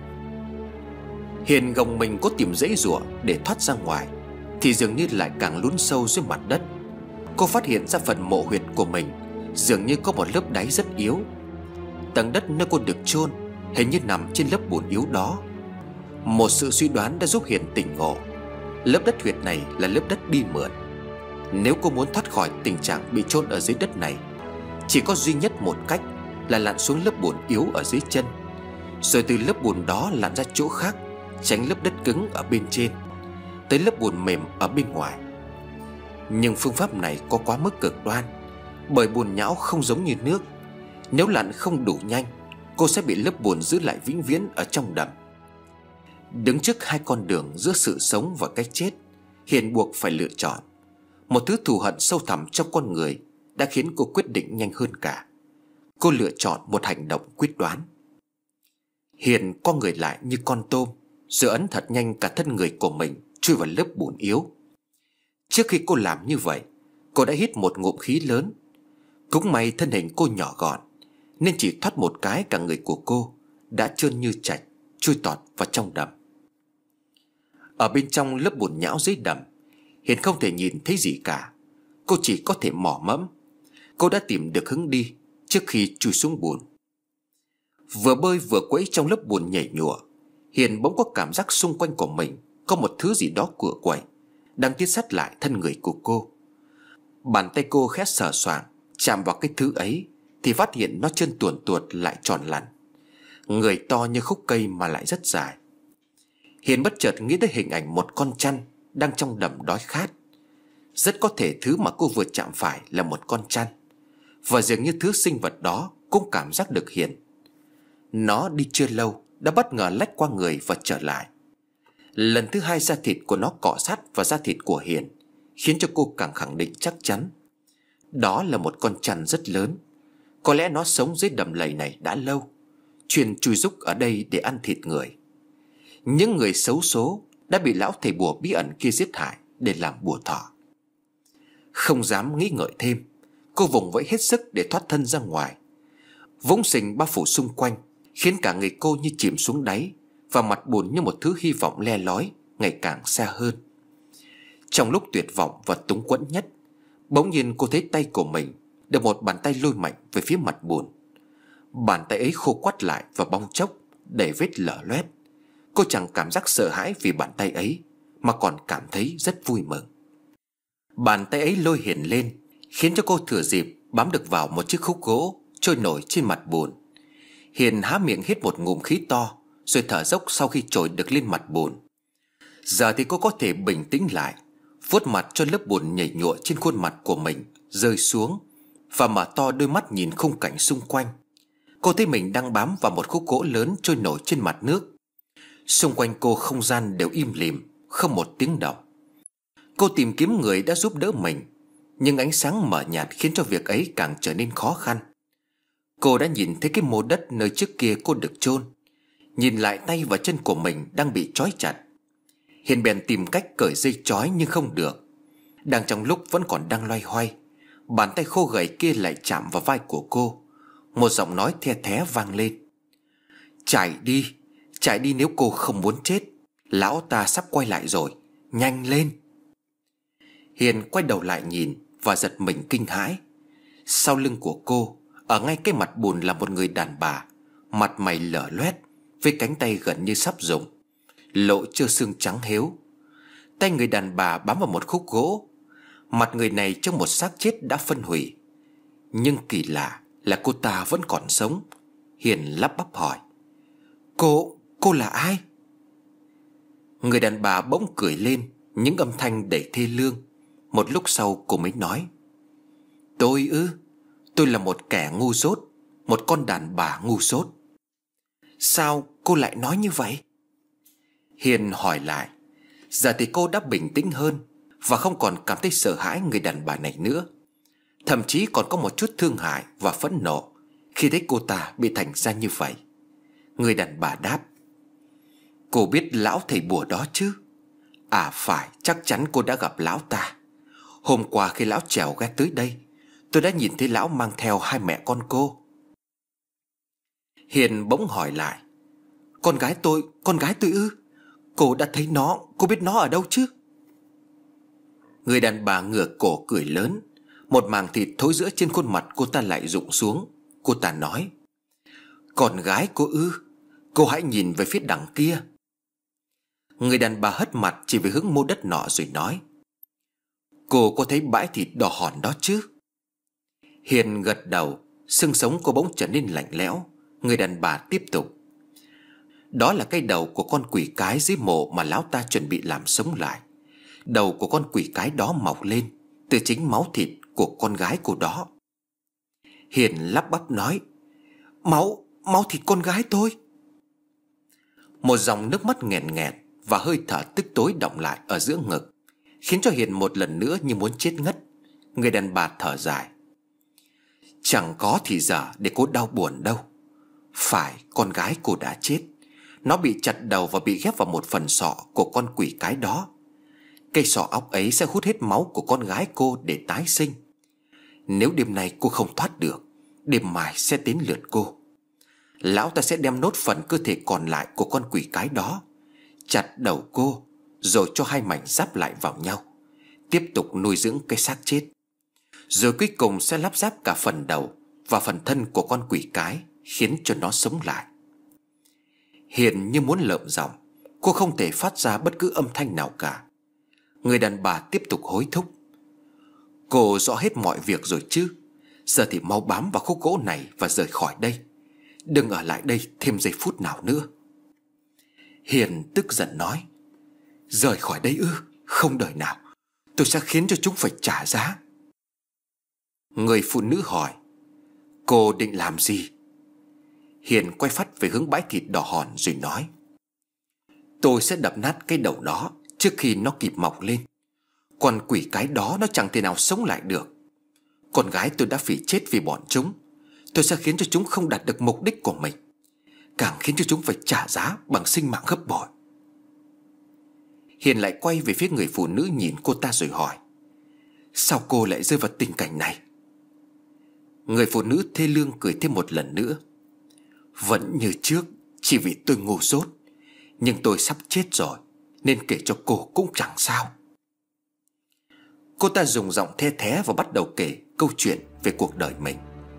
[SPEAKER 1] Hiền gồng mình cố tìm giãy giụa để thoát ra ngoài thì dường như lại càng lún sâu dưới mặt đất. Cô phát hiện ra phần mộ huyệt của mình dường như có một lớp đáy rất yếu. Tầng đất nơi cô được chôn hình như nằm trên lớp bùn yếu đó. Một sự suy đoán đã giúp Hiền tỉnh ngộ. Lớp đất huyệt này là lớp đất đi mượn. Nếu cô muốn thoát khỏi tình trạng bị chôn ở dưới đất này, chỉ có duy nhất một cách là lặn xuống lớp bùn yếu ở dưới chân, rồi từ lớp bùn đó lặn ra chỗ khác, tránh lớp đất cứng ở bên trên, tới lớp bùn mềm ở bên ngoài. Nhưng phương pháp này có quá mức cực đoan, bởi bùn nhão không giống như nước. Nếu lặn không đủ nhanh, cô sẽ bị lớp bùn giữ lại vĩnh viễn ở trong đầm. Đứng trước hai con đường giữa sự sống và cái chết, Hiền buộc phải lựa chọn. Một thứ thù hận sâu thẳm trong con người đã khiến cô quyết định nhanh hơn cả. Cô lựa chọn một hành động quyết đoán. Hiền co người lại như con tôm, rồi ấn thật nhanh cả thân người của mình chui vào lớp bùn yếu. Trước khi cô làm như vậy, cô đã hít một ngụm khí lớn. Cũng may thân hình cô nhỏ gọn, nên chỉ thoát một cái cả người của cô đã trơn như chạch, chui tọt vào trong đầm. Ở bên trong lớp bùn nhão dưới đầm, Hiền không thể nhìn thấy gì cả. Cô chỉ có thể mò mẫm. Cô đã tìm được hướng đi trước khi chui xuống bùn. Vừa bơi vừa quẫy trong lớp bùn nhảy nhụa, Hiền bỗng có cảm giác xung quanh của mình có một thứ gì đó cựa quậy đang tiến sát lại thân người của cô. Bàn tay cô khẽ sờ soạng chạm vào cái thứ ấy thì phát hiện nó trơn tuồn tuột lại tròn lẳn, người to như khúc cây mà lại rất dài. Hiền bất chợt nghĩ tới hình ảnh một con chăn đang trong đầm đói khát. Rất có thể thứ mà cô vừa chạm phải là một con chăn, và dường như thứ sinh vật đó cũng cảm giác được Hiền. Nó đi chưa lâu đã bất ngờ lách qua người và trở lại. Lần thứ hai da thịt của nó cọ sát vào da thịt của Hiền, khiến cho cô càng khẳng định chắc chắn đó là một con chằn rất lớn. Có lẽ nó sống dưới đầm lầy này đã lâu, chuyên chui rúc ở đây để ăn thịt người. Những người xấu số đã bị lão thầy bùa bí ẩn kia giết hại để làm bùa thọ. Không dám nghĩ ngợi thêm, cô vùng vẫy hết sức để thoát thân ra ngoài. Vũng sình bao phủ xung quanh khiến cả người cô như chìm xuống đáy, và mặt buồn như một thứ hy vọng le lói ngày càng xa hơn. Trong lúc tuyệt vọng và túng quẫn nhất, bỗng nhiên cô thấy tay của mình được một bàn tay lôi mạnh về phía mặt bùn. Bàn tay ấy khô quắt lại và bong chóc, đầy vết lở loét. Cô chẳng cảm giác sợ hãi vì bàn tay ấy, mà còn cảm thấy rất vui mừng. Bàn tay ấy lôi Hiền lên, khiến cho cô thừa dịp bám được vào một chiếc khúc gỗ trôi nổi trên mặt bùn. Hiền há miệng hít một ngụm khí to, rồi thở dốc sau khi trồi được lên mặt bùn. Giờ thì cô có thể bình tĩnh lại, vuốt mặt cho lớp bùn nhảy nhụa trên khuôn mặt của mình rơi xuống, và mở to đôi mắt nhìn khung cảnh xung quanh. Cô thấy mình đang bám vào một khúc gỗ lớn trôi nổi trên mặt nước. Xung quanh cô không gian đều im lìm, không một tiếng động. Cô tìm kiếm người đã giúp đỡ mình, nhưng ánh sáng mờ nhạt khiến cho việc ấy càng trở nên khó khăn. Cô đã nhìn thấy cái mô đất nơi trước kia cô được chôn, nhìn lại tay và chân của mình đang bị trói chặt. Hiền bèn tìm cách cởi dây trói nhưng không được. Đang trong lúc vẫn còn đang loay hoay, bàn tay khô gầy kia lại chạm vào vai của cô. Một giọng nói the thé vang lên: chạy đi nếu cô không muốn chết. Lão ta sắp quay lại rồi, nhanh lên." Hiền quay đầu lại nhìn và giật mình kinh hãi. Sau lưng của cô, ở ngay cái mặt bùn là một người đàn bà, mặt mày lở loét, với cánh tay gần như sắp rụng, lộ trơ xương trắng héo. Tay người đàn bà bám vào một khúc gỗ. Mặt người này trong một xác chết đã phân hủy. Nhưng kỳ lạ là cô ta vẫn còn sống. Hiền lắp bắp hỏi: Cô là ai?" Người đàn bà bỗng cười lên, những âm thanh đầy thê lương. Một lúc sau cô mới nói: Tôi là một kẻ ngu dốt, một con đàn bà ngu dốt." "Sao cô lại nói như vậy?" Hiền hỏi lại. Giờ thì cô đã bình tĩnh hơn, và không còn cảm thấy sợ hãi người đàn bà này nữa. Thậm chí còn có một chút thương hại và phẫn nộ khi thấy cô ta bị thành ra như vậy. Người đàn bà đáp: "Cô biết lão thầy bùa đó chứ?" "À phải, chắc chắn cô đã gặp lão ta. Hôm qua khi lão trèo ghe tới đây, tôi đã nhìn thấy lão mang theo hai mẹ con cô." Hiền bỗng hỏi lại: Con gái tôi ư? Cô đã thấy nó, cô biết nó ở đâu chứ?" Người đàn bà ngửa cổ cười lớn. Một mảng thịt thối rữa trên khuôn mặt cô ta lại rụng xuống. Cô ta nói: "Con gái cô ư? Cô hãy nhìn về phía đằng kia." Người đàn bà hất mặt chỉ về hướng mô đất nọ rồi nói: "Cô có thấy bãi thịt đỏ hòn đó chứ?" Hiền gật đầu. Xương sống cô bỗng trở nên lạnh lẽo. Người đàn bà tiếp tục: "Đó là cái đầu của con quỷ cái dưới mộ mà lão ta chuẩn bị làm sống lại. Đầu của con quỷ cái đó mọc lên từ chính máu thịt của con gái cô đó." Hiền lắp bắp nói: Máu thịt con gái tôi." Một dòng nước mắt nghẹn nghẹn và hơi thở tức tối đọng lại ở giữa ngực, khiến cho Hiền một lần nữa như muốn chết ngất. Người đàn bà thở dài: "Chẳng có thì giờ để cô đau buồn đâu. Phải, con gái cô đã chết. Nó bị chặt đầu và bị ghép vào một phần sọ của con quỷ cái đó. Cây sọ óc ấy sẽ hút hết máu của con gái cô để tái sinh. Nếu đêm nay cô không thoát được, đêm mai sẽ đến lượt cô. Lão ta sẽ đem nốt phần cơ thể còn lại của con quỷ cái đó, chặt đầu cô, rồi cho hai mảnh giáp lại vào nhau, tiếp tục nuôi dưỡng cái xác chết. Rồi cuối cùng sẽ lắp ráp cả phần đầu và phần thân của con quỷ cái, khiến cho nó sống lại." Hiền như muốn lợm giọng. Cô không thể phát ra bất cứ âm thanh nào cả. Người đàn bà tiếp tục hối thúc: "Cô rõ hết mọi việc rồi chứ? Giờ thì mau bám vào khúc gỗ này và rời khỏi đây. Đừng ở lại đây thêm giây phút nào nữa." Hiền tức giận nói: "Rời khỏi đây ư? Không đời nào. Tôi sẽ khiến cho chúng phải trả giá." Người phụ nữ hỏi: "Cô định làm gì?" Hiền quay phắt về hướng bãi thịt đỏ hòn rồi nói: tôi sẽ đập nát cái đầu đó trước khi nó kịp mọc lên. Còn quỷ cái đó nó chẳng thể nào sống lại được. Con gái tôi đã phải chết vì bọn chúng. Tôi sẽ khiến cho chúng không đạt được mục đích của mình, càng khiến cho chúng phải trả giá bằng sinh mạng gấp bội. Hiền lại quay về phía người phụ nữ nhìn cô ta rồi hỏi: sao cô lại rơi vào tình cảnh này? Người phụ nữ thê lương cười thêm một lần nữa: vẫn như trước, chỉ vì tôi ngu dốt. Nhưng tôi sắp chết rồi, nên kể cho cô cũng chẳng sao. Cô ta dùng giọng the thé và bắt đầu kể câu chuyện về cuộc đời mình.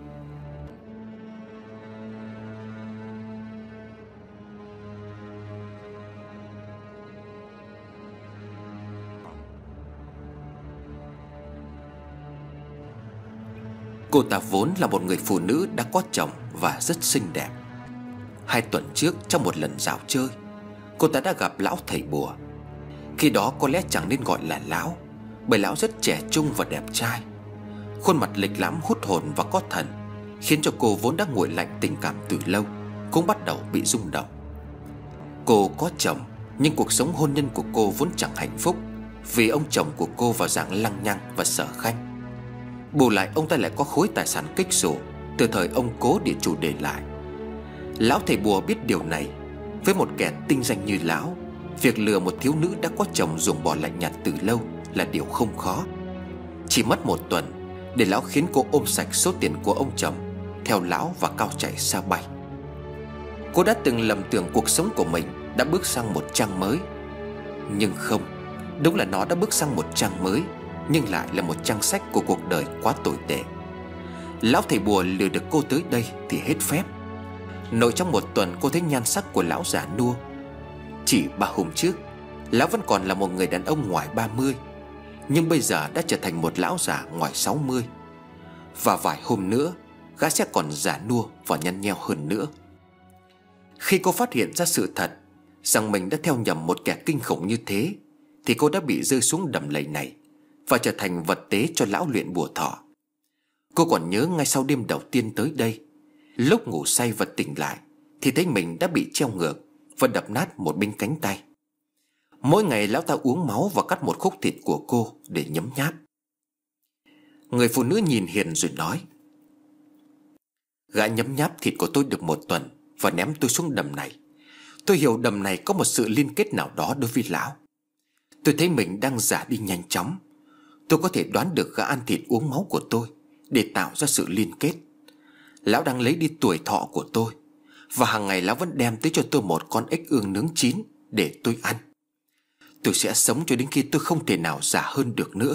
[SPEAKER 1] Cô ta vốn là một người phụ nữ đã có chồng và rất xinh đẹp. 2 tuần trước, trong một lần dạo chơi, cô ta đã gặp lão thầy bùa. Khi đó có lẽ chẳng nên gọi là lão, bởi lão rất trẻ trung và đẹp trai. Khuôn mặt lịch lãm hút hồn và có thần, khiến cho cô vốn đã nguội lạnh tình cảm từ lâu cũng bắt đầu bị rung động. Cô có chồng, nhưng cuộc sống hôn nhân của cô vốn chẳng hạnh phúc, vì ông chồng của cô vào dạng lăng nhăng và sở khanh. Bù lại ông ta lại có khối tài sản kích xù từ thời ông cố địa chủ để lại. Lão thầy bùa biết điều này. Với một kẻ tinh danh như lão, việc lừa một thiếu nữ đã có chồng ruồng bỏ lạnh nhạt từ lâu là điều không khó. Chỉ mất 1 tuần để lão khiến cô ôm sạch số tiền của ông chồng, theo lão và cao chạy xa bay. Cô đã từng lầm tưởng cuộc sống của mình đã bước sang một trang mới. Nhưng không, đúng là nó đã bước sang một trang mới, nhưng lại là một trang sách của cuộc đời quá tồi tệ. Lão thầy bùa lừa được cô tới đây thì hết phép. Nội trong 1 tuần cô thấy nhan sắc của lão già nua. Chỉ 3 hôm trước, lão vẫn còn là một người đàn ông ngoài 30, nhưng bây giờ đã trở thành một lão già ngoài 60. Và vài hôm nữa, gã sẽ còn già nua và nhăn nheo hơn nữa. Khi cô phát hiện ra sự thật rằng mình đã theo nhầm một kẻ kinh khủng như thế, thì cô đã bị rơi xuống đầm lầy này và trở thành vật tế cho lão luyện bùa thọ. Cô còn nhớ ngay sau đêm đầu tiên tới đây, lúc ngủ say và tỉnh lại thì thấy mình đã bị treo ngược và đập nát một bên cánh tay. Mỗi ngày lão ta uống máu và cắt một khúc thịt của cô để nhấm nháp. Người phụ nữ nhìn Hiền rồi nói: gã nhấm nháp thịt của tôi được 1 tuần và ném tôi xuống đầm này. Tôi hiểu đầm này có một sự liên kết nào đó đối với lão. Tôi thấy mình đang già đi nhanh chóng. Tôi có thể đoán được gã ăn thịt uống máu của tôi để tạo ra sự liên kết. Lão đang lấy đi tuổi thọ của tôi, và hàng ngày lão vẫn đem tới cho tôi một con ếch ương nướng chín để tôi ăn. Tôi sẽ sống cho đến khi tôi không thể nào già hơn được nữa.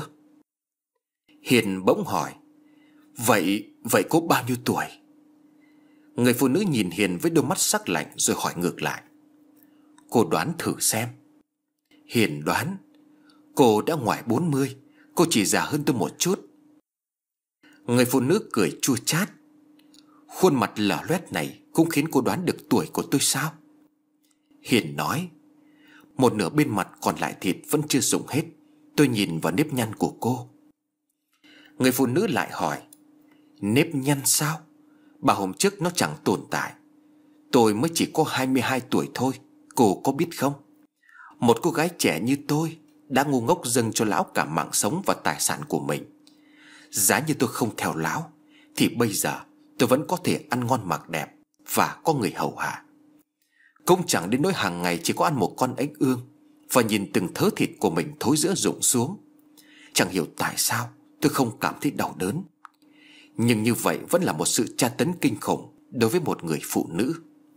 [SPEAKER 1] Hiền bỗng hỏi: Vậy cô bao nhiêu tuổi? Người phụ nữ nhìn Hiền với đôi mắt sắc lạnh rồi hỏi ngược lại: cô đoán thử xem. Hiền đoán: cô đã ngoài 40, cô chỉ già hơn tôi một chút. Người phụ nữ cười chua chát: khuôn mặt lở loét này cũng khiến cô đoán được tuổi của tôi sao? Hiền nói: một nửa bên mặt còn lại thịt vẫn chưa dùng hết. Tôi nhìn vào nếp nhăn của cô. Người phụ nữ lại hỏi: nếp nhăn sao? 3 hôm trước nó chẳng tồn tại. Tôi mới chỉ có 22 tuổi thôi, cô có biết không? Một cô gái trẻ như tôi đã ngu ngốc dâng cho lão cả mạng sống và tài sản của mình. Giá như tôi không theo lão thì bây giờ tôi vẫn có thể ăn ngon mặc đẹp và có người hầu hạ. Cũng chẳng đến nỗi hàng ngày chỉ có ăn một con ếch ương và nhìn từng thớ thịt của mình thối rữa rụng xuống. Chẳng hiểu tại sao tôi không cảm thấy đau đớn. Nhưng như vậy vẫn là một sự tra tấn kinh khủng đối với một người phụ nữ.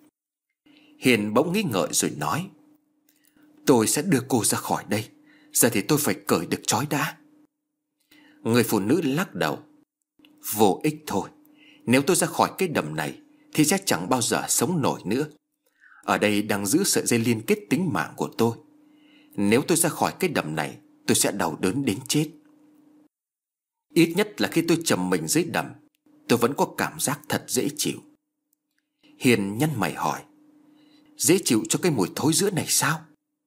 [SPEAKER 1] Hiền bỗng nghĩ ngợi rồi nói: tôi sẽ đưa cô ra khỏi đây. Giờ thì tôi phải cởi được trói đã. Người phụ nữ lắc đầu: vô ích thôi. Nếu tôi ra khỏi cái đầm này thì sẽ chẳng bao giờ sống nổi nữa. Ở đây đang giữ sợi dây liên kết tính mạng của tôi. Nếu tôi ra khỏi cái đầm này, tôi sẽ đau đớn đến chết. Ít nhất là khi tôi trầm mình dưới đầm, tôi vẫn có cảm giác thật dễ chịu. Hiền nhăn mày hỏi: dễ chịu cho cái mùi thối rữa này sao?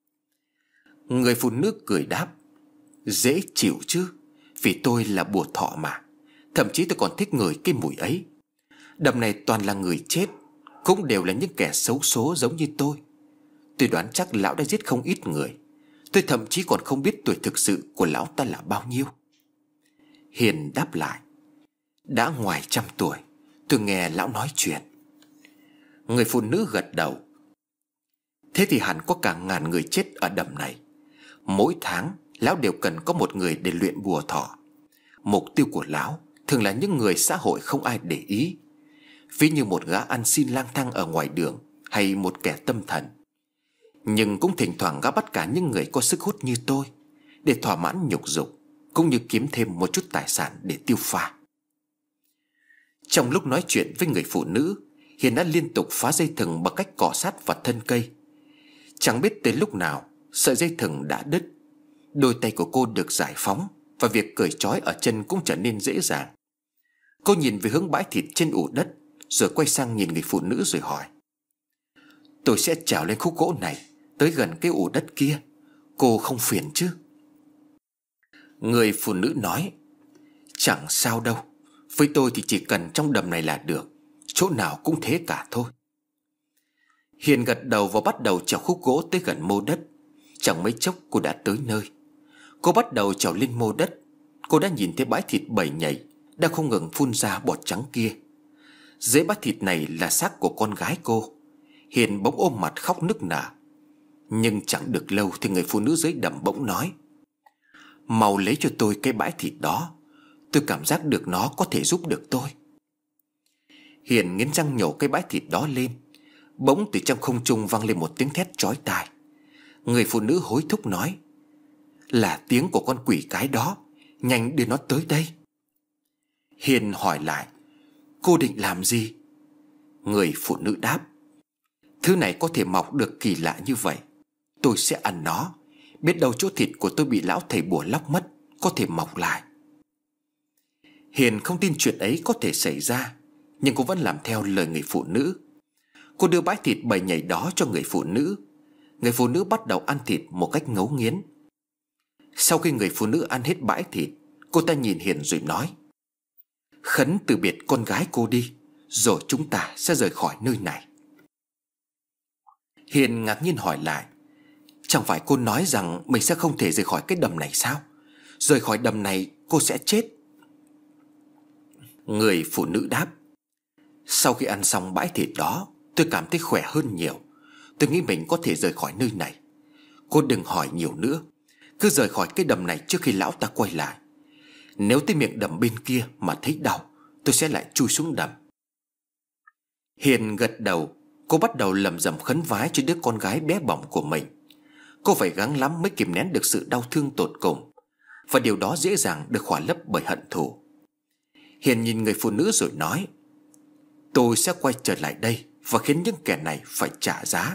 [SPEAKER 1] Người phụ nữ cười đáp: dễ chịu chứ, vì tôi là bùa thọ mà. Thậm chí tôi còn thích ngửi cái mùi ấy. Đầm này toàn là người chết. cũng đều là những kẻ xấu số giống như tôi. Tôi đoán chắc lão đã giết không ít người. Tôi thậm chí còn không biết tuổi thực sự của lão ta là bao nhiêu. Hiền đáp lại: đã ngoài 100 tuổi. Tôi nghe lão nói chuyện. Người phụ nữ gật đầu: thế thì hẳn có cả ngàn người chết ở đầm này. Mỗi tháng lão đều cần có một người để luyện bùa thọ. Mục tiêu của lão thường là những người xã hội không ai để ý, ví như một gã ăn xin lang thang ở ngoài đường, hay một kẻ tâm thần. Nhưng cũng thỉnh thoảng gã bắt cả những người có sức hút như tôi, để thỏa mãn nhục dục, cũng như kiếm thêm một chút tài sản để tiêu pha. Trong lúc nói chuyện với người phụ nữ, Hiền đã liên tục phá dây thừng bằng cách cọ sát vào thân cây. Chẳng biết tới lúc nào sợi dây thừng đã đứt. Đôi tay của cô được giải phóng, và việc cởi trói ở chân cũng trở nên dễ dàng. Cô nhìn về hướng bãi thịt trên ụ đất, rồi quay sang nhìn người phụ nữ rồi hỏi: tôi sẽ trèo lên khúc gỗ này tới gần cái ụ đất kia, cô không phiền chứ? Người phụ nữ nói: chẳng sao đâu. Với tôi thì chỉ cần trong đầm này là được. Chỗ nào cũng thế cả thôi. Hiền gật đầu và bắt đầu trèo khúc gỗ tới gần mô đất. Chẳng mấy chốc cô đã tới nơi. Cô bắt đầu trèo lên mô đất. Cô đã nhìn thấy bãi thịt bầy nhảy đang không ngừng phun ra bọt trắng kia. Dưới bãi thịt này là xác của con gái cô. Hiền bỗng ôm mặt khóc nức nở. Nhưng chẳng được lâu thì người phụ nữ dưới đầm bỗng nói: mau lấy cho tôi cái bãi thịt đó. Tôi cảm giác được nó có thể giúp được tôi. Hiền nghiến răng nhổ cái bãi thịt đó lên. Bỗng từ trong không trung vang lên một tiếng thét chói tai. Người phụ nữ hối thúc nói: là tiếng của con quỷ cái đó. Nhanh đưa nó tới đây. Hiền hỏi lại: cô định làm gì? Người phụ nữ đáp: thứ này có thể mọc được kỳ lạ như vậy. Tôi sẽ ăn nó. Biết đâu chỗ thịt của tôi bị lão thầy bùa lóc mất, có thể mọc lại. Hiền không tin chuyện ấy có thể xảy ra, nhưng cô vẫn làm theo lời người phụ nữ. Cô đưa bãi thịt bầy nhảy đó cho người phụ nữ. Người phụ nữ bắt đầu ăn thịt một cách ngấu nghiến. Sau khi người phụ nữ ăn hết bãi thịt, cô ta nhìn Hiền rồi nói: khấn từ biệt con gái cô đi, rồi chúng ta sẽ rời khỏi nơi này. Hiền ngạc nhiên hỏi lại: chẳng phải cô nói rằng mình sẽ không thể rời khỏi cái đầm này sao? Rời khỏi đầm này cô sẽ chết. Người phụ nữ đáp: sau khi ăn xong bãi thịt đó, tôi cảm thấy khỏe hơn nhiều. Tôi nghĩ mình có thể rời khỏi nơi này. Cô đừng hỏi nhiều nữa. Cứ rời khỏi cái đầm này trước khi lão ta quay lại. Nếu tới miệng đầm bên kia mà thấy đau, tôi sẽ lại chui xuống đầm. Hiền gật đầu. Cô bắt đầu lầm rầm khấn vái cho đứa con gái bé bỏng của mình. Cô phải gắng lắm mới kìm nén được sự đau thương tột cùng, và điều đó dễ dàng được khỏa lấp bởi hận thù. Hiền nhìn người phụ nữ rồi nói: tôi sẽ quay trở lại đây và khiến những kẻ này phải trả giá.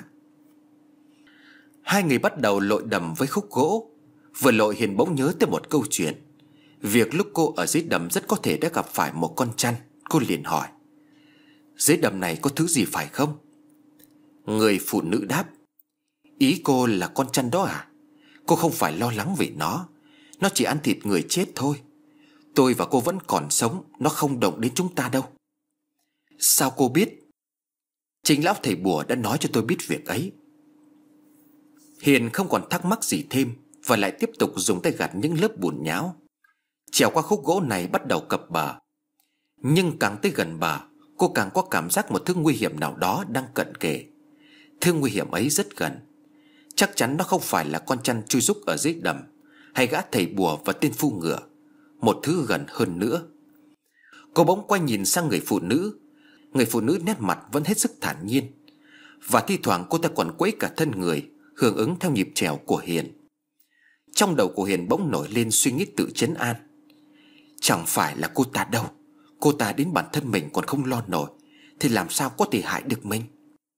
[SPEAKER 1] Hai người bắt đầu lội đầm với khúc gỗ. Vừa lội, Hiền bỗng nhớ tới một câu chuyện. Việc lúc cô ở dưới đầm rất có thể đã gặp phải một con chăn. Cô liền hỏi: dưới đầm này có thứ gì phải không? Người phụ nữ đáp: ý cô là con chăn đó à? Cô không phải lo lắng về nó. Nó chỉ ăn thịt người chết thôi. Tôi và cô vẫn còn sống. Nó không động đến chúng ta đâu. Sao cô biết? Chính lão thầy bùa đã nói cho tôi biết việc ấy. Hiền không còn thắc mắc gì thêm, và lại tiếp tục dùng tay gạt những lớp bùn nhão. Trèo qua khúc gỗ này bắt đầu cập bờ. Nhưng càng tới gần bờ, cô càng có cảm giác một thứ nguy hiểm nào đó đang cận kề. Thứ nguy hiểm ấy rất gần. Chắc chắn nó không phải là con chăn chui rúc ở dưới đầm, hay gã thầy bùa và tên phu ngựa. Một thứ gần hơn nữa. Cô bỗng quay nhìn sang người phụ nữ. Người phụ nữ nét mặt vẫn hết sức thản nhiên, và thi thoảng cô ta còn quấy cả thân người, hưởng ứng theo nhịp trèo của Hiền. Trong đầu của Hiền bỗng nổi lên suy nghĩ tự trấn an: chẳng phải là cô ta đâu. Cô ta đến bản thân mình còn không lo nổi, thì làm sao có thể hại được mình.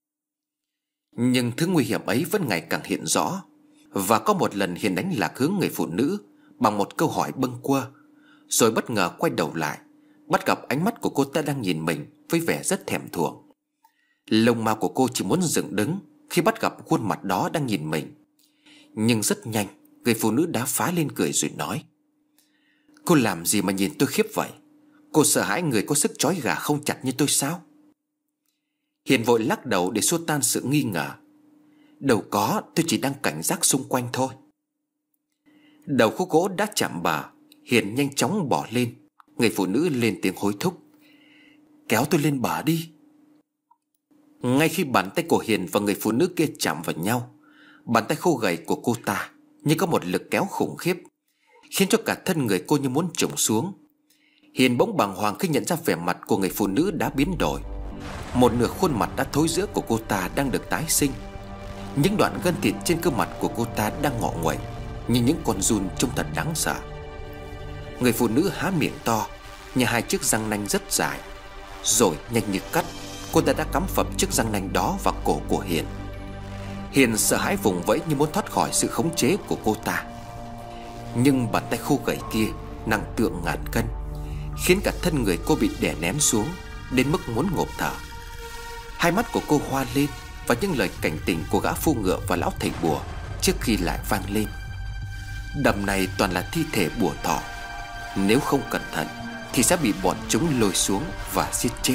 [SPEAKER 1] Nhưng thứ nguy hiểm ấy vẫn ngày càng hiện rõ. Và có một lần Hiền đánh lạc hướng người phụ nữ bằng một câu hỏi bâng quơ, rồi bất ngờ quay đầu lại, bắt gặp ánh mắt của cô ta đang nhìn mình với vẻ rất thèm thuồng. Lông mao của cô chỉ muốn dựng đứng khi bắt gặp khuôn mặt đó đang nhìn mình. Nhưng rất nhanh, người phụ nữ đã phá lên cười rồi nói: cô làm gì mà nhìn tôi khiếp vậy? Cô sợ hãi người có sức trói gà không chặt như tôi sao? Hiền vội lắc đầu để xua tan sự nghi ngờ. Đâu có, tôi chỉ đang cảnh giác xung quanh thôi. Đầu khúc gỗ đã chạm bờ, Hiền nhanh chóng bỏ lên. Người phụ nữ lên tiếng hối thúc. Kéo tôi lên bờ đi. Ngay khi bàn tay của Hiền và người phụ nữ kia chạm vào nhau, bàn tay khô gầy của cô ta như có một lực kéo khủng khiếp, khiến cho cả thân người cô như muốn chùng xuống. Hiền bỗng bàng hoàng khi nhận ra vẻ mặt của người phụ nữ đã biến đổi. Một nửa khuôn mặt đã thối rữa của cô ta đang được tái sinh. Những đoạn gân thịt trên cơ mặt của cô ta đang ngọ nguậy như những con giun trông thật đáng sợ. Người phụ nữ há miệng to như hai chiếc răng nanh rất dài. Rồi nhanh như cắt, cô ta đã cắm phập chiếc răng nanh đó vào cổ của Hiền. Hiền sợ hãi vùng vẫy như muốn thoát khỏi sự khống chế của cô ta. Nhưng bàn tay khô gầy kia nặng tượng ngàn cân, khiến cả thân người cô bị đè nén xuống đến mức muốn ngộp thở. Hai mắt của cô hoa lên, và những lời cảnh tỉnh của gã phu ngựa và lão thầy bùa trước khi lại vang lên. Đầm này toàn là thi thể bùa thọ, nếu không cẩn thận thì sẽ bị bọn chúng lôi xuống và giết chết.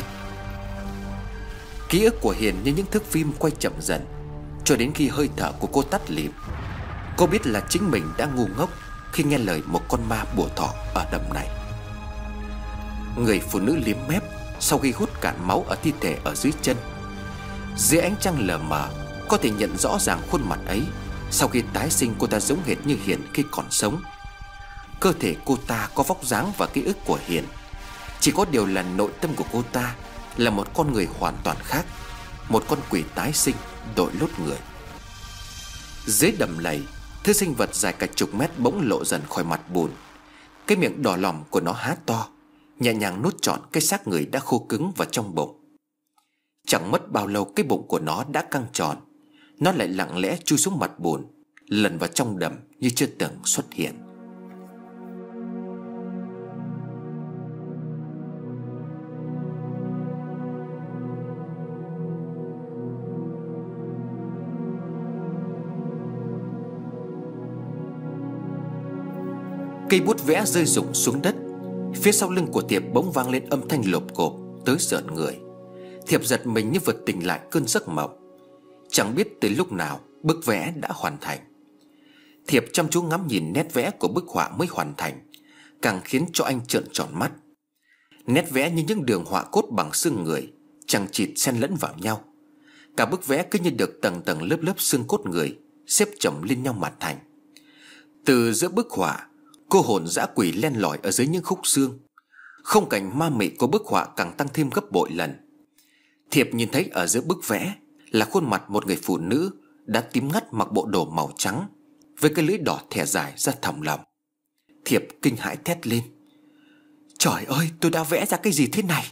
[SPEAKER 1] Ký ức của Hiền như những thước phim quay chậm dần, cho đến khi hơi thở của cô tắt lịm. Cô biết là chính mình đã ngu ngốc khi nghe lời một con ma bùa thọ ở đầm này. Người phụ nữ liếm mép sau khi hút cạn máu ở thi thể ở dưới chân. Dưới ánh trăng lờ mờ, có thể nhận rõ ràng khuôn mặt ấy. Sau khi tái sinh, cô ta giống hệt như Hiền khi còn sống. Cơ thể cô ta có vóc dáng và ký ức của Hiền, chỉ có điều là nội tâm của cô ta là một con người hoàn toàn khác, một con quỷ tái sinh đội lốt người. Dưới đầm lầy, thứ sinh vật dài cả chục mét bỗng lộ dần khỏi mặt bùn. Cái miệng đỏ lòm của nó há to, nhẹ nhàng nuốt trọn cái xác người đã khô cứng vào trong bụng. Chẳng mất bao lâu, cái bụng của nó đã căng tròn. Nó lại lặng lẽ chui xuống mặt bùn, lần vào trong đầm như chưa từng xuất hiện. Cây bút vẽ rơi rụng xuống đất. Phía sau lưng của Thiệp bỗng vang lên âm thanh lộp cộp tới rợn người. Thiệp giật mình như vừa tỉnh lại cơn giấc mộng. Chẳng biết từ lúc nào bức vẽ đã hoàn thành. Thiệp chăm chú ngắm nhìn nét vẽ của bức họa mới hoàn thành, càng khiến cho anh trợn tròn mắt. Nét vẽ như những đường họa cốt bằng xương người, chằng chịt xen lẫn vào nhau. Cả bức vẽ cứ như được tầng tầng lớp lớp xương cốt người xếp chồng lên nhau mà thành. Từ giữa bức họa, cô hồn dã quỷ len lỏi ở dưới những khúc xương. Khung cảnh ma mị của bức họa càng tăng thêm gấp bội lần. Thiệp nhìn thấy ở giữa bức vẽ là khuôn mặt một người phụ nữ đã tím ngắt, mặc bộ đồ màu trắng với cái lưỡi đỏ thẻ dài ra thòng lòng. Thiệp kinh hãi thét lên. Trời ơi, tôi đã vẽ ra cái gì thế này?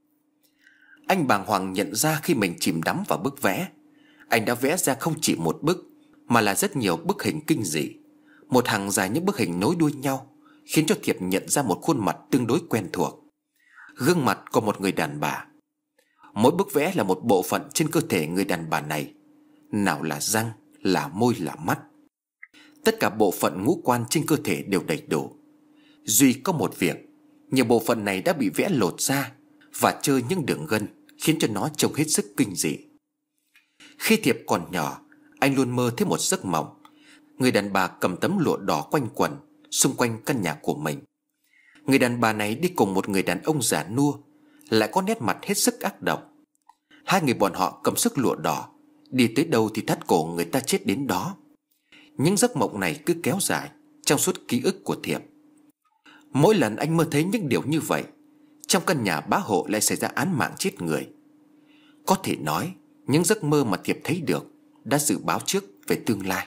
[SPEAKER 1] Anh bàng hoàng nhận ra khi mình chìm đắm vào bức vẽ, anh đã vẽ ra không chỉ một bức mà là rất nhiều bức hình kinh dị. Một hàng dài những bức hình nối đuôi nhau, khiến cho Thiệp nhận ra một khuôn mặt tương đối quen thuộc. Gương mặt của một người đàn bà. Mỗi bức vẽ là một bộ phận trên cơ thể người đàn bà này. Nào là răng, là môi, là mắt. Tất cả bộ phận ngũ quan trên cơ thể đều đầy đủ. Duy có một việc, nhiều bộ phận này đã bị vẽ lột ra và trơ những đường gân, khiến cho nó trông hết sức kinh dị. Khi Thiệp còn nhỏ, anh luôn mơ thấy một giấc mộng người đàn bà cầm tấm lụa đỏ quanh quẩn xung quanh căn nhà của mình. Người đàn bà này đi cùng một người đàn ông già nua, lại có nét mặt hết sức ác độc. Hai người bọn họ cầm sức lụa đỏ, đi tới đâu thì thắt cổ người ta chết đến đó. Những giấc mộng này cứ kéo dài trong suốt ký ức của Thiệp. Mỗi lần anh mơ thấy những điều như vậy, trong căn nhà bá hộ lại xảy ra án mạng chết người. Có thể nói, những giấc mơ mà Thiệp thấy được đã dự báo trước về tương lai.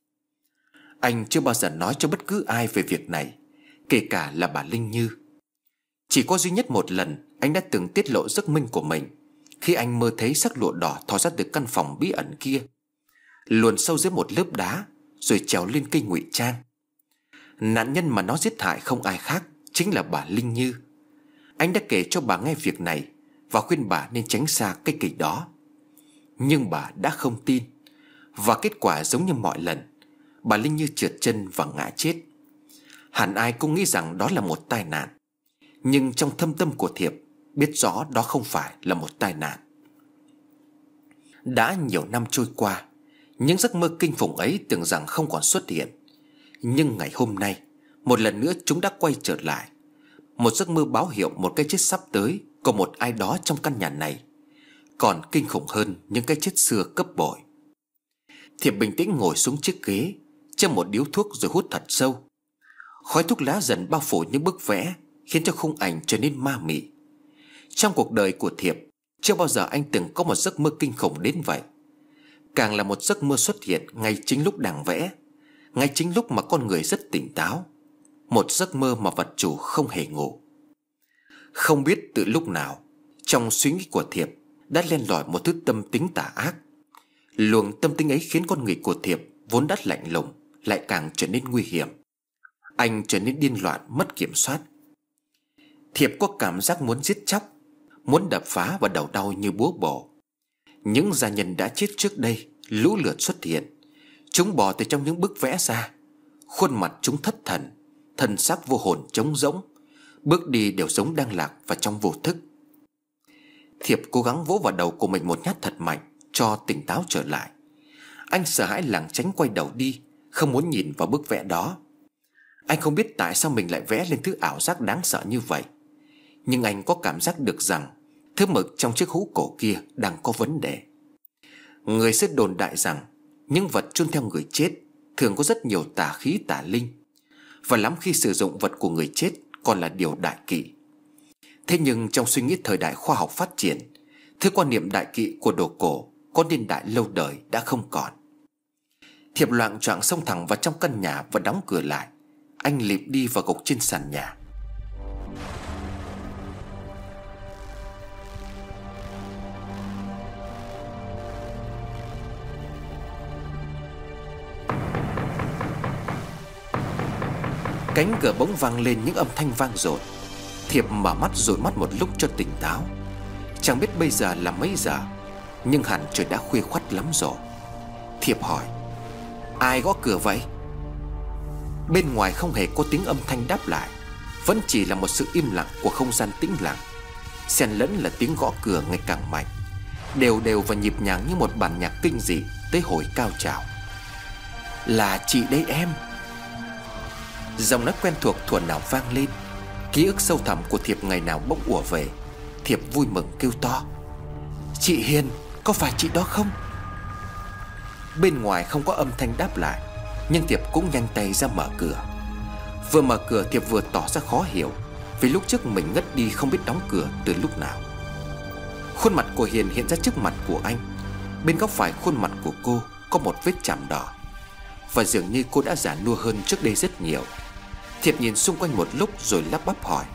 [SPEAKER 1] Anh chưa bao giờ nói cho bất cứ ai về việc này, kể cả là bà Linh Như. Chỉ có duy nhất một lần anh đã từng tiết lộ giấc minh của mình, khi anh mơ thấy xác lụa đỏ thò ra từ căn phòng bí ẩn kia, luồn sâu dưới một lớp đá, rồi trèo lên cây ngụy trang. Nạn nhân mà nó giết hại không ai khác, chính là bà Linh Như. Anh đã kể cho bà nghe việc này và khuyên bà nên tránh xa cây cây đó. Nhưng bà đã không tin, và kết quả giống như mọi lần, bà Linh Như trượt chân và ngã chết. Hẳn ai cũng nghĩ rằng đó là một tai nạn, nhưng trong thâm tâm của Thiệp biết rõ đó không phải là một tai nạn. Đã nhiều năm trôi qua, những giấc mơ kinh khủng ấy tưởng rằng không còn xuất hiện. Nhưng ngày hôm nay, một lần nữa chúng đã quay trở lại. Một giấc mơ báo hiệu một cái chết sắp tới của một ai đó trong căn nhà này, còn kinh khủng hơn những cái chết xưa cấp bội. Thiệp bình tĩnh ngồi xuống chiếc ghế, châm một điếu thuốc rồi hút thật sâu. Khói thuốc lá dần bao phủ những bức vẽ, khiến cho khung ảnh trở nên ma mị. Trong cuộc đời của Thiệp, chưa bao giờ anh từng có một giấc mơ kinh khủng đến vậy. Càng là một giấc mơ xuất hiện ngay chính lúc đang vẽ, ngay chính lúc mà con người rất tỉnh táo. Một giấc mơ mà vật chủ không hề ngủ. Không biết từ lúc nào, trong suy nghĩ của Thiệp đã len lỏi một thứ tâm tính tà ác. Luồng tâm tính ấy khiến con người của Thiệp vốn đã lạnh lùng lại càng trở nên nguy hiểm. Anh trở nên điên loạn, mất kiểm soát. Thiệp có cảm giác muốn giết chóc, muốn đập phá và đầu đau như búa bổ. Những gia nhân đã chết trước đây lũ lượt xuất hiện. Chúng bò từ trong những bức vẽ ra. Khuôn mặt chúng thất thần, thân xác vô hồn trống rỗng, bước đi đều giống đang lạc vào trong vô thức. Thiệp cố gắng vỗ vào đầu của mình một nhát thật mạnh cho tỉnh táo trở lại. Anh sợ hãi lảng tránh quay đầu đi, không muốn nhìn vào bức vẽ đó. Anh không biết tại sao mình lại vẽ lên thứ ảo giác đáng sợ như vậy, nhưng anh có cảm giác được rằng thứ mực trong chiếc hũ cổ kia đang có vấn đề. Người sẽ đồn đại rằng những vật chôn theo người chết thường có rất nhiều tà khí tà linh, và lắm khi sử dụng vật của người chết còn là điều đại kỵ. Thế nhưng trong suy nghĩ thời đại khoa học phát triển, thứ quan niệm đại kỵ của đồ cổ có niên đại lâu đời đã không còn. Thiệp loạng choạng xông thẳng vào trong căn nhà và đóng cửa lại. Anh lịm đi và gục trên sàn nhà. Cánh cửa bỗng vang lên những âm thanh vang dội. Thiệp mở mắt dụi mắt một lúc cho tỉnh táo. Chẳng biết bây giờ là mấy giờ, nhưng hẳn trời đã khuya khoắt lắm rồi. Thiệp hỏi: ai gõ cửa vậy? Bên ngoài không hề có tiếng âm thanh đáp lại, vẫn chỉ là một sự im lặng của không gian tĩnh lặng, xen lẫn là tiếng gõ cửa ngày càng mạnh, đều đều và nhịp nhàng như một bản nhạc kinh dị tới hồi cao trào. Là chị đây em. Giọng nói quen thuộc thuở nào vang lên. Ký ức sâu thẳm của Thiệp ngày nào bỗng ùa về. Thiệp vui mừng kêu to: chị Hiền, có phải chị đó không? Bên ngoài không có âm thanh đáp lại, nhưng Thiệp cũng nhanh tay ra mở cửa. Vừa mở cửa Thiệp vừa tỏ ra khó hiểu, vì lúc trước mình ngất đi không biết đóng cửa từ lúc nào. Khuôn mặt của Hiền hiện ra trước mặt của anh. Bên góc phải khuôn mặt của cô có một vết chàm đỏ, và dường như cô đã già nua hơn trước đây rất nhiều. Thiệp nhìn xung quanh một lúc rồi lắp bắp hỏi: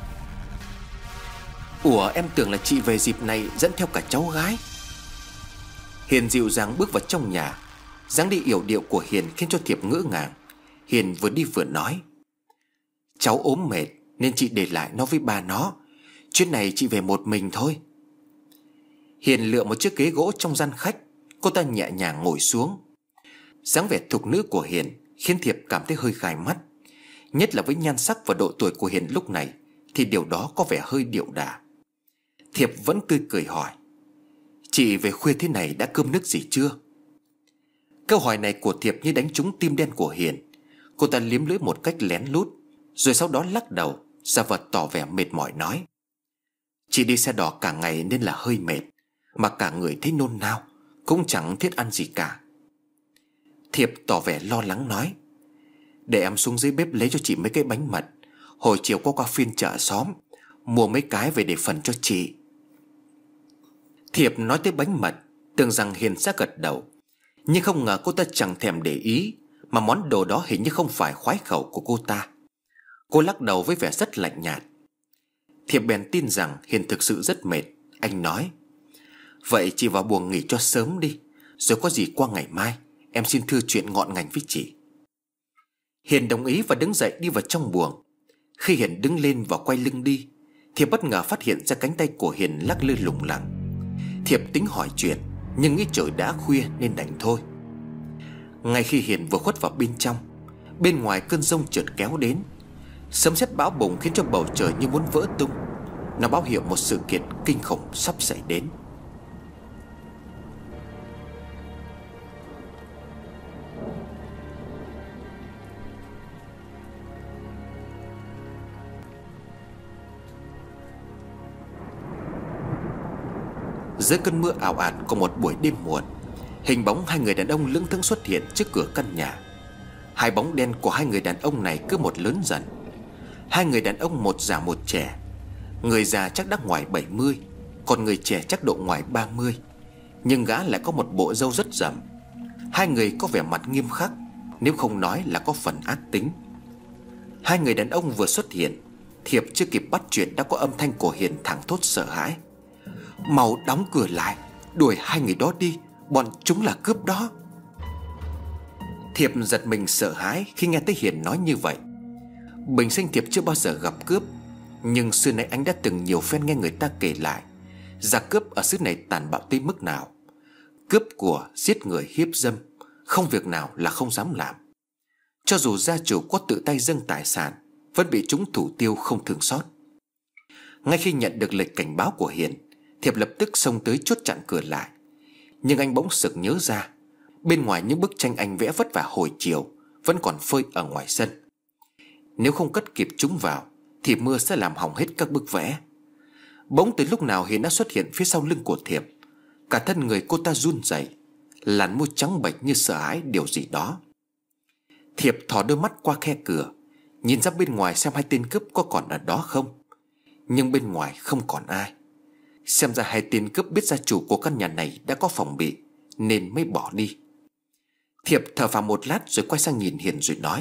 [SPEAKER 1] ủa, em tưởng là chị về dịp này dẫn theo cả cháu gái. Hiền dịu dàng bước vào trong nhà. Dáng đi yểu điệu của Hiền khiến cho Thiệp ngỡ ngàng. Hiền vừa đi vừa nói: cháu ốm mệt nên chị để lại nó với ba nó. Chuyến này chị về một mình thôi. Hiền lựa một chiếc ghế gỗ trong gian khách. Cô ta nhẹ nhàng ngồi xuống. Dáng vẻ thục nữ của Hiền khiến Thiệp cảm thấy hơi gai mắt. Nhất là với nhan sắc và độ tuổi của Hiền lúc này thì điều đó có vẻ hơi điệu đà. Thiệp vẫn tươi cười hỏi: chị về khuya thế này đã cơm nước gì chưa? Câu hỏi này của Thiệp như đánh trúng tim đen của Hiền. Cô ta liếm lưỡi một cách lén lút, rồi sau đó lắc đầu, giả vờ tỏ vẻ mệt mỏi nói: chị đi xe đò cả ngày nên là hơi mệt, mà cả người thấy nôn nao, cũng chẳng thiết ăn gì cả. Thiệp tỏ vẻ lo lắng nói: để em xuống dưới bếp lấy cho chị mấy cái bánh mật. Hồi chiều qua phiên chợ xóm, mua mấy cái về để phần cho chị. Thiệp nói tới bánh mật, tưởng rằng Hiền sẽ gật đầu, nhưng không ngờ cô ta chẳng thèm để ý, mà món đồ đó hình như không phải khoái khẩu của cô ta. Cô lắc đầu với vẻ rất lạnh nhạt. Thiệp bèn tin rằng Hiền thực sự rất mệt. Anh nói: vậy chị vào buồng nghỉ cho sớm đi, rồi có gì qua ngày mai em xin thưa chuyện ngọn ngành với chị. Hiền đồng ý và đứng dậy đi vào trong buồng. Khi Hiền đứng lên và quay lưng đi, Thiệp bất ngờ phát hiện ra cánh tay của Hiền lắc lư lủng lẳng. Thiệp tính hỏi chuyện, nhưng nghĩ trời đã khuya nên đành thôi. Ngay khi Hiền vừa khuất vào bên trong, bên ngoài cơn giông chợt kéo đến. Sấm sét bão bùng khiến cho bầu trời như muốn vỡ tung. Nó báo hiệu một sự kiện kinh khủng sắp xảy đến. Dưới cơn mưa ảo ạt của một buổi đêm muộn, hình bóng hai người đàn ông lững thững xuất hiện trước cửa căn nhà. Hai bóng đen của hai người đàn ông này cứ một lớn dần. Hai người đàn ông một già một trẻ. Người già chắc đã ngoài 70, còn người trẻ chắc độ ngoài 30. Nhưng gã lại có một bộ râu rất rậm. Hai người có vẻ mặt nghiêm khắc, nếu không nói là có phần ác tính. Hai người đàn ông vừa xuất hiện, Thiệp chưa kịp bắt chuyện đã có âm thanh của Hiền thảng thốt sợ hãi: "Mau đóng cửa lại, đuổi hai người đó đi, bọn chúng là cướp đó." Thiệp giật mình sợ hãi khi nghe thấy Hiền nói như vậy. Bình sinh Thiệp chưa bao giờ gặp cướp, nhưng xưa nay anh đã từng nhiều phen nghe người ta kể lại giặc cướp ở xứ này tàn bạo tới mức nào. Cướp của, giết người, hiếp dâm, không việc nào là không dám làm. Cho dù gia chủ có tự tay dâng tài sản, vẫn bị chúng thủ tiêu không thương xót. Ngay khi nhận được lời cảnh báo của Hiền, Thiệp lập tức xông tới chốt chặn cửa lại. Nhưng anh bỗng sực nhớ ra, bên ngoài những bức tranh anh vẽ vất vả hồi chiều vẫn còn phơi ở ngoài sân. Nếu không cất kịp chúng vào thì mưa sẽ làm hỏng hết các bức vẽ. Bỗng từ lúc nào Hiền đã xuất hiện phía sau lưng của Thiệp. Cả thân người cô ta run rẩy, làn môi trắng bệch như sợ hãi điều gì đó. Thiệp thò đôi mắt qua khe cửa, nhìn ra bên ngoài xem hai tên cướp có còn ở đó không. Nhưng bên ngoài không còn ai. Xem ra hai tên cướp biết gia chủ của căn nhà này đã có phòng bị, nên mới bỏ đi. Thiệp thở phào một lát rồi quay sang nhìn Hiền rồi nói: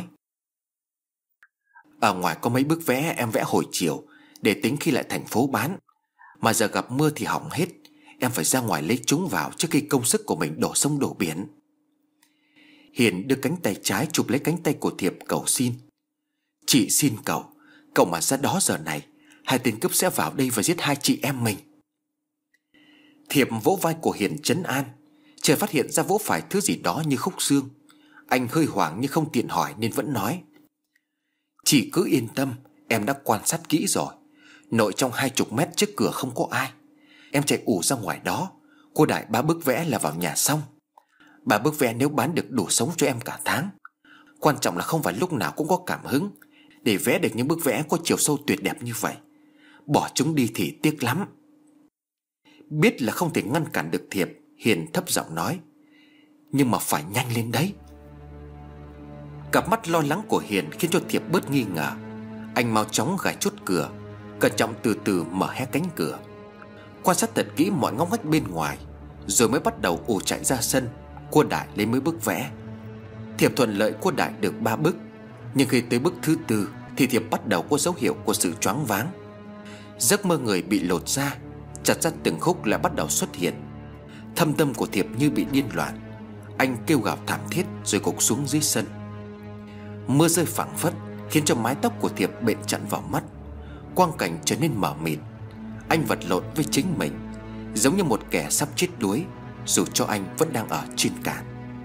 [SPEAKER 1] "Ở ngoài có mấy bức vẽ em vẽ hồi chiều để tính khi lại thành phố bán. Mà giờ gặp mưa thì hỏng hết, em phải ra ngoài lấy chúng vào trước khi công sức của mình đổ sông đổ biển." Hiền đưa cánh tay trái chụp lấy cánh tay của Thiệp cầu xin: "Chị xin cậu mà ra đó giờ này, hai tên cướp sẽ vào đây và giết hai chị em mình." Thiệp vỗ vai của Hiền trấn an, chợt phát hiện ra vỗ phải thứ gì đó như khúc xương. Anh hơi hoảng nhưng không tiện hỏi nên vẫn nói: "Chị cứ yên tâm, em đã quan sát kỹ rồi. Nội trong 20 mét trước cửa không có ai. Em chạy ù ra ngoài đó, cô đại 3 bức vẽ là vào nhà xong. 3 bức vẽ nếu bán được đủ sống cho em cả tháng. Quan trọng là không phải lúc nào cũng có cảm hứng để vẽ được những bức vẽ có chiều sâu tuyệt đẹp như vậy. Bỏ chúng đi thì tiếc lắm." Biết là không thể ngăn cản được Thiệp, Hiền thấp giọng nói: "Nhưng mà phải nhanh lên đấy." Cặp mắt lo lắng của Hiền khiến cho Thiệp bớt nghi ngờ. Anh mau chóng gài chốt cửa, cẩn trọng từ từ mở hé cánh cửa, quan sát thật kỹ mọi ngóc ngách bên ngoài, rồi mới bắt đầu ù chạy ra sân cua đại lấy mấy bức vẽ. Thiệp thuận lợi cua đại được 3 bức, nhưng khi tới bức thứ 4 thì Thiệp bắt đầu có dấu hiệu của sự choáng váng. Giấc mơ người bị lột ra, chặt ra từng khúc lại bắt đầu xuất hiện. Thâm tâm của Thiệp như bị điên loạn. Anh kêu gào thảm thiết rồi gục xuống dưới sân. Mưa rơi phảng phất khiến cho mái tóc của Thiệp bện chặn vào mắt. Quang cảnh trở nên mờ mịt. Anh vật lộn với chính mình, giống như một kẻ sắp chết đuối, dù cho anh vẫn đang ở trên cạn.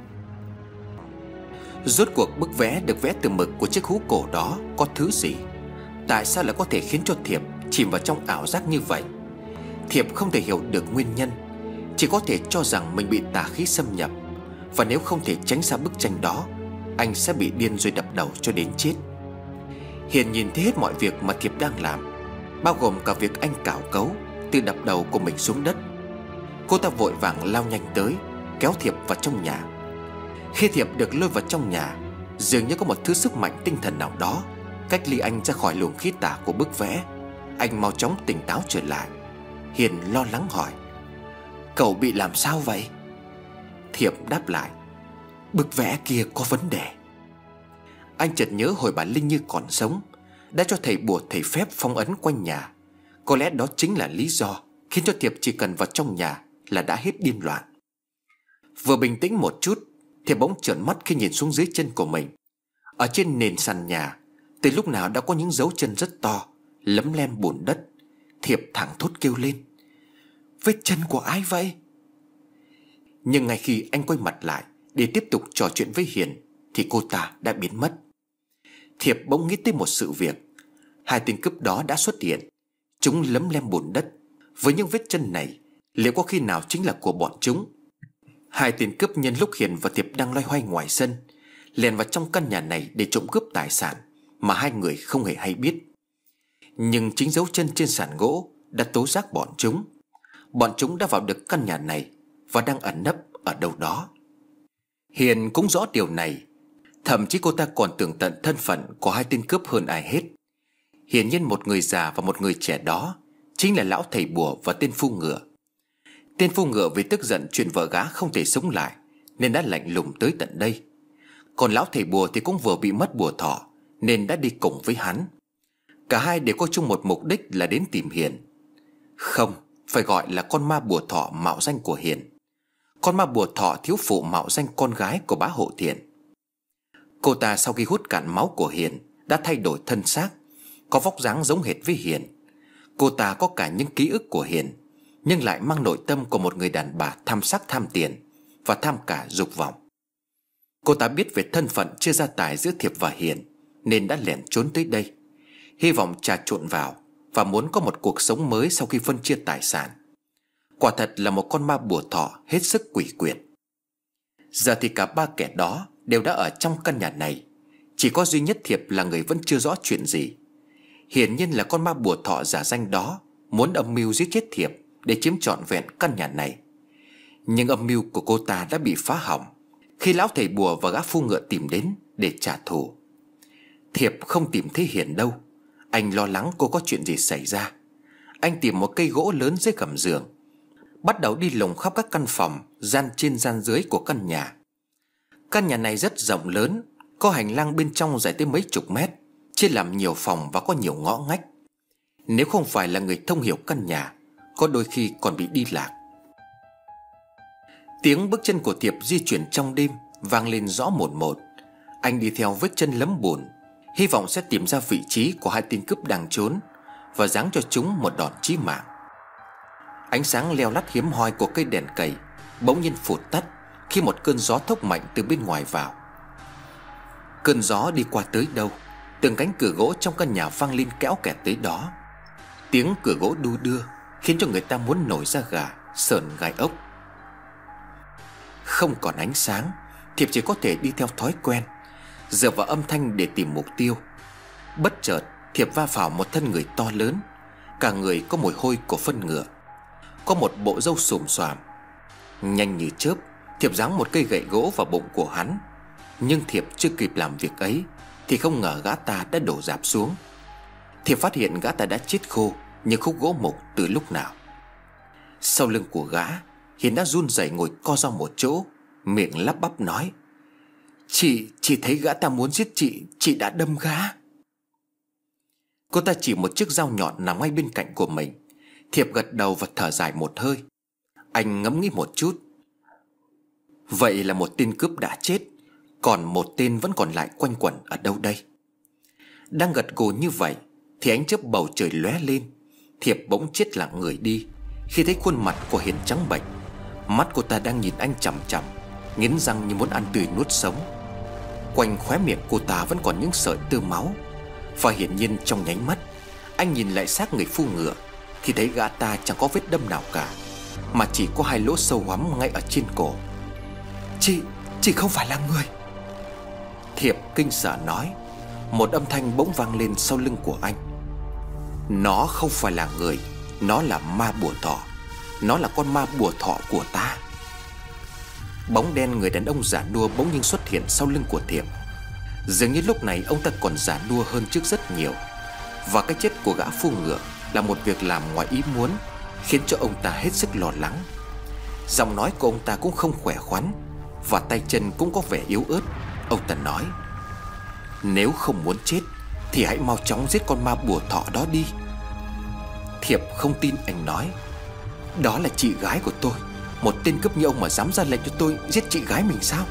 [SPEAKER 1] Rốt cuộc bức vẽ được vẽ từ mực của chiếc hú cổ đó có thứ gì? Tại sao lại có thể khiến cho Thiệp chìm vào trong ảo giác như vậy? Thiệp không thể hiểu được nguyên nhân, chỉ có thể cho rằng mình bị tà khí xâm nhập. Và nếu không thể tránh xa bức tranh đó, anh sẽ bị điên rồi đập đầu cho đến chết. Hiền nhìn thấy hết mọi việc mà Thiệp đang làm, bao gồm cả việc anh cào cấu tự đập đầu của mình xuống đất. Cô ta vội vàng lao nhanh tới, kéo Thiệp vào trong nhà. Khi Thiệp được lôi vào trong nhà, dường như có một thứ sức mạnh tinh thần nào đó cách ly anh ra khỏi luồng khí tà của bức vẽ. Anh mau chóng tỉnh táo trở lại. Hiền lo lắng hỏi: "Cậu bị làm sao vậy?" Thiệp đáp lại: "Bức vẽ kia có vấn đề." Anh chợt nhớ hồi bà Linh Như còn sống đã cho thầy bùa thầy phép phong ấn quanh nhà. Có lẽ đó chính là lý do khiến cho Thiệp chỉ cần vào trong nhà là đã hết điên loạn. Vừa bình tĩnh một chút, Thiệp bỗng trợn mắt khi nhìn xuống dưới chân của mình. Ở trên nền sàn nhà, từ lúc nào đã có những dấu chân rất to lấm lem bùn đất. Thiệp thẳng thốt kêu lên: "Vết chân của ai vậy?" Nhưng ngay khi anh quay mặt lại để tiếp tục trò chuyện với Hiền thì cô ta đã biến mất. Thiệp bỗng nghĩ tới một sự việc. Hai tên cướp đó đã xuất hiện, chúng lấm lem bùn đất. Với những vết chân này, liệu có khi nào chính là của bọn chúng? Hai tên cướp nhân lúc Hiền và Thiệp đang loay hoay ngoài sân, lèn vào trong căn nhà này để trộm cướp tài sản mà hai người không hề hay biết. Nhưng chính dấu chân trên sàn gỗ đã tố giác bọn chúng. bọn chúng đã vào được căn nhà này và đang ẩn nấp ở đâu đó. Hiền cũng rõ điều này. Thậm chí cô ta còn tường tận thân phận của hai tên cướp hơn ai hết. Hiển nhiên một người già và một người trẻ đó chính là lão thầy bùa và tên phu ngựa. Tên phu ngựa vì tức giận chuyện vợ gã không thể sống lại nên đã lạnh lùng tới tận đây. Còn lão thầy bùa thì cũng vừa bị mất bùa thọ nên đã đi cùng với hắn. Cả hai đều có chung một mục đích là đến tìm Hiền. Không, phải gọi là con ma bùa thọ mạo danh của Hiền. Con ma bùa thọ thiếu phụ mạo danh con gái của bá hộ Thiện. Cô ta sau khi hút cạn máu của Hiền đã thay đổi thân xác, có vóc dáng giống hệt với Hiền. Cô ta có cả những ký ức của Hiền, nhưng lại mang nội tâm của một người đàn bà tham sắc tham tiền và tham cả dục vọng. Cô ta biết về thân phận chưa gia tài giữa Thiệp và Hiền nên đã lẻn trốn tới đây, hy vọng trà trộn vào và muốn có một cuộc sống mới sau khi phân chia tài sản. Quả thật là một con ma bùa thọ hết sức quỷ quyệt. Giờ thì cả ba kẻ đó đều đã ở trong căn nhà này. Chỉ có duy nhất Thiệp là người vẫn chưa rõ chuyện gì. Hiển nhiên là con ma bùa thọ giả danh đó muốn âm mưu giết chết Thiệp để chiếm trọn vẹn căn nhà này. Nhưng âm mưu của cô ta đã bị phá hỏng khi lão thầy bùa và gã phu ngựa tìm đến để trả thù. Thiệp không tìm thấy Hiền đâu. Anh lo lắng cô có chuyện gì xảy ra. Anh tìm một cây gỗ lớn dưới gầm giường, bắt đầu đi lùng khắp các căn phòng, gian trên gian dưới của căn nhà. Căn nhà này rất rộng lớn, có hành lang bên trong dài tới mấy chục mét, chia làm nhiều phòng và có nhiều ngõ ngách. Nếu không phải là người thông hiểu căn nhà, có đôi khi còn bị đi lạc. Tiếng bước chân của Thiệp di chuyển trong đêm vang lên rõ một một. Anh đi theo vết chân lấm bùn, hy vọng sẽ tìm ra vị trí của hai tên cướp đang trốn và giáng cho chúng một đòn chí mạng. Ánh sáng leo lắt hiếm hoi của cây đèn cầy bỗng nhiên phụt tắt khi một cơn gió thốc mạnh từ bên ngoài vào. Cơn gió đi qua tới đâu, từng cánh cửa gỗ trong căn nhà vang lên kéo kẹt tới đó. Tiếng cửa gỗ đu đưa khiến cho người ta muốn nổi da gà, sởn gai ốc. Không còn ánh sáng, Thiệp chỉ có thể đi theo thói quen, dựa vào âm thanh để tìm mục tiêu. Bất chợt Thiệp va vào một thân người to lớn, cả người có mùi hôi của phân ngựa, có một bộ râu xồm xoàm. Nhanh như chớp, Thiệp giáng một cây gậy gỗ vào bụng của hắn. Nhưng Thiệp chưa kịp làm việc ấy thì không ngờ gã ta đã đổ rạp xuống. Thiệp phát hiện gã ta đã chết khô như khúc gỗ mục từ lúc nào. Sau lưng của gã, Hiền đã run rẩy ngồi co ro một chỗ, miệng lắp bắp nói: Chị thấy gã ta muốn giết chị đã đâm gã. Cô ta chỉ một chiếc dao nhọn nằm ngay bên cạnh của mình. Thiệp gật đầu và thở dài một hơi. Anh ngẫm nghĩ một chút. Vậy là một tên cướp đã chết, còn một tên vẫn còn lại quanh quẩn ở đâu đây? Đang gật gù như vậy thì ánh chớp bầu trời lóe lên. Thiệp bỗng chết lặng người đi khi thấy khuôn mặt của Hiền trắng bệch. Mắt cô ta đang nhìn anh chằm chằm, nghiến răng như muốn ăn tươi nuốt sống. Quanh khóe miệng cô ta vẫn còn những sợi tơ máu. Và hiển nhiên trong nháy mắt anh nhìn lại xác người phu ngựa thì thấy gã ta chẳng có vết đâm nào cả, mà chỉ có hai lỗ sâu hoắm ngay ở trên cổ. Chị không phải là người. Thiệp kinh sợ nói. Một âm thanh bỗng vang lên sau lưng của anh. Nó không phải là người, nó là ma bùa thọ. Nó là con ma bùa thọ của ta. Bóng đen người đàn ông già nua bỗng nhiên xuất hiện sau lưng của Thiệp. Dường như lúc này ông ta còn già nua hơn trước rất nhiều. Và cái chết của gã phu ngựa là một việc làm ngoài ý muốn, khiến cho ông ta hết sức lo lắng. Giọng nói của ông ta cũng không khỏe khoắn, và tay chân cũng có vẻ yếu ớt. Ông ta nói: Nếu không muốn chết thì hãy mau chóng giết con ma bùa thọ đó đi. Thiệp không tin anh nói: Đó là chị gái của tôi. Một tên cướp như ông mà dám ra lệnh cho tôi giết chị gái mình sao?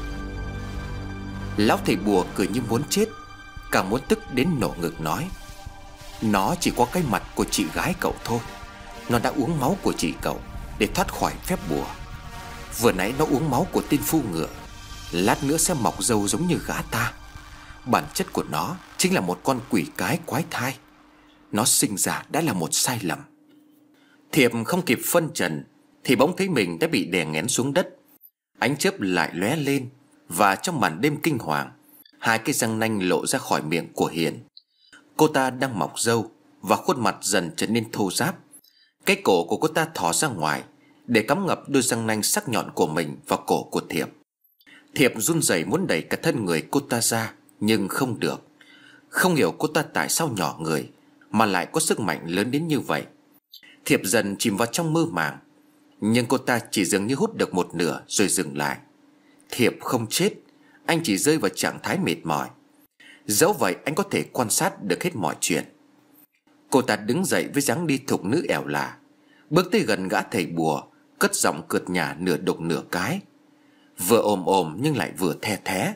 [SPEAKER 1] Lão thầy bùa cười như muốn chết, càng muốn tức đến nổ ngực nói: Nó chỉ có cái mặt của chị gái cậu thôi. Nó đã uống máu của chị cậu để thoát khỏi phép bùa. Vừa nãy nó uống máu của tên phu ngựa, lát nữa sẽ mọc râu giống như gã ta. Bản chất của nó chính là một con quỷ cái quái thai. Nó sinh ra đã là một sai lầm. Thiệp không kịp phân trần thì bỗng thấy mình đã bị đè nghén xuống đất. Ánh chớp lại lóe lên, và trong màn đêm kinh hoàng, hai cái răng nanh lộ ra khỏi miệng của Hiền. Cô ta đang mọc râu và khuôn mặt dần trở nên thô ráp. Cái cổ của cô ta thò ra ngoài, để cắm ngập đôi răng nanh sắc nhọn của mình vào cổ của Thiệp. Thiệp run rẩy muốn đẩy cả thân người cô ta ra, nhưng không được. Không hiểu cô ta tại sao nhỏ người mà lại có sức mạnh lớn đến như vậy. Thiệp dần chìm vào trong mơ màng, nhưng cô ta chỉ dường như hút được một nửa rồi dừng lại. Thiệp không chết, anh chỉ rơi vào trạng thái mệt mỏi. Dẫu vậy anh có thể quan sát được hết mọi chuyện. Cô ta đứng dậy với dáng đi thục nữ ẻo lả, bước tới gần gã thầy bùa, cất giọng cợt nhả nửa đục nửa cái, vừa ồm ồm nhưng lại vừa the thé.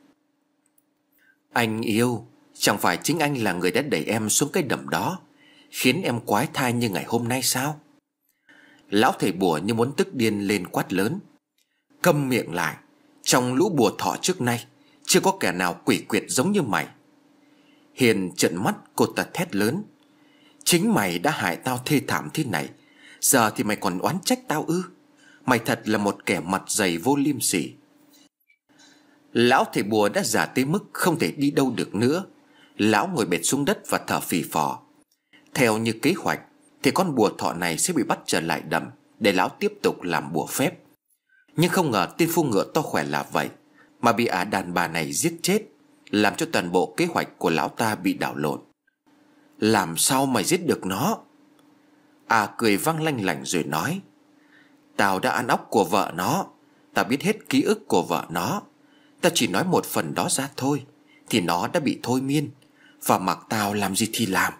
[SPEAKER 1] Anh yêu, chẳng phải chính anh là người đã đẩy em xuống cái đầm đó, khiến em quái thai như ngày hôm nay sao? Lão thầy bùa như muốn tức điên lên quát lớn. Câm miệng lại, trong lũ bùa thọ trước nay chưa có kẻ nào quỷ quyệt giống như mày. Hiền trợn mắt, cô ta thét lớn. Chính mày đã hại tao thê thảm thế này, giờ thì mày còn oán trách tao ư? Mày thật là một kẻ mặt dày vô liêm sỉ. Lão thầy bùa đã già tới mức không thể đi đâu được nữa. Lão ngồi bệt xuống đất và thở phì phò. Theo như kế hoạch thì con bùa thọ này sẽ bị bắt trở lại đầm để lão tiếp tục làm bùa phép. Nhưng không ngờ tên phu ngựa to khỏe là vậy mà bị đàn bà này giết chết, làm cho toàn bộ kế hoạch của lão ta bị đảo lộn. Làm sao mày giết được nó? Cười vang lanh lảnh rồi nói. Tao đã ăn óc của vợ nó, tao biết hết ký ức của vợ nó. Tao chỉ nói một phần đó ra thôi thì nó đã bị thôi miên, và mặc tao làm gì thì làm.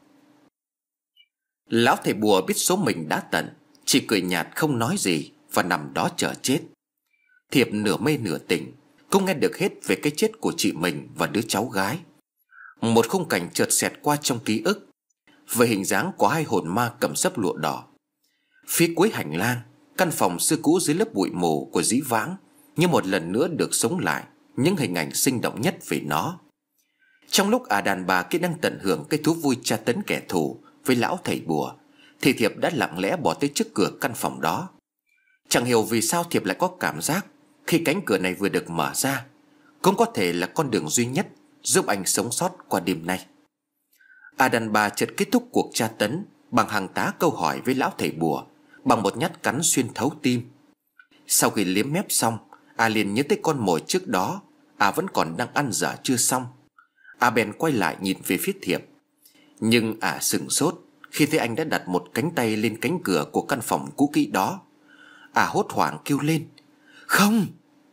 [SPEAKER 1] Lão thầy bùa biết số mình đã tận, chỉ cười nhạt không nói gì và nằm đó chờ chết. Thiệp nửa mê nửa tỉnh cũng nghe được hết về cái chết của chị mình và đứa cháu gái. Một khung cảnh chợt xẹt qua trong ký ức về hình dáng của hai hồn ma cầm sấp lụa đỏ. Phía cuối hành lang, căn phòng xưa cũ dưới lớp bụi mù của dĩ vãng như một lần nữa được sống lại những hình ảnh sinh động nhất về nó. Trong lúc đàn bà kia đang tận hưởng cái thú vui tra tấn kẻ thù với lão thầy bùa, thì Thiệp đã lặng lẽ bỏ tới trước cửa căn phòng đó. Chẳng hiểu vì sao Thiệp lại có cảm giác khi cánh cửa này vừa được mở ra, cũng có thể là con đường duy nhất giúp anh sống sót qua đêm nay. Đàn bà chợt kết thúc cuộc tra tấn bằng hàng tá câu hỏi với lão thầy bùa, bằng một nhát cắn xuyên thấu tim. Sau khi liếm mép xong, liền nhớ tới con mồi trước đó vẫn còn đang ăn dở chưa xong. Bèn quay lại nhìn về phía Thiệp. Nhưng sửng sốt khi thấy anh đã đặt một cánh tay lên cánh cửa của căn phòng cũ kỹ đó. Hốt hoảng kêu lên. Không!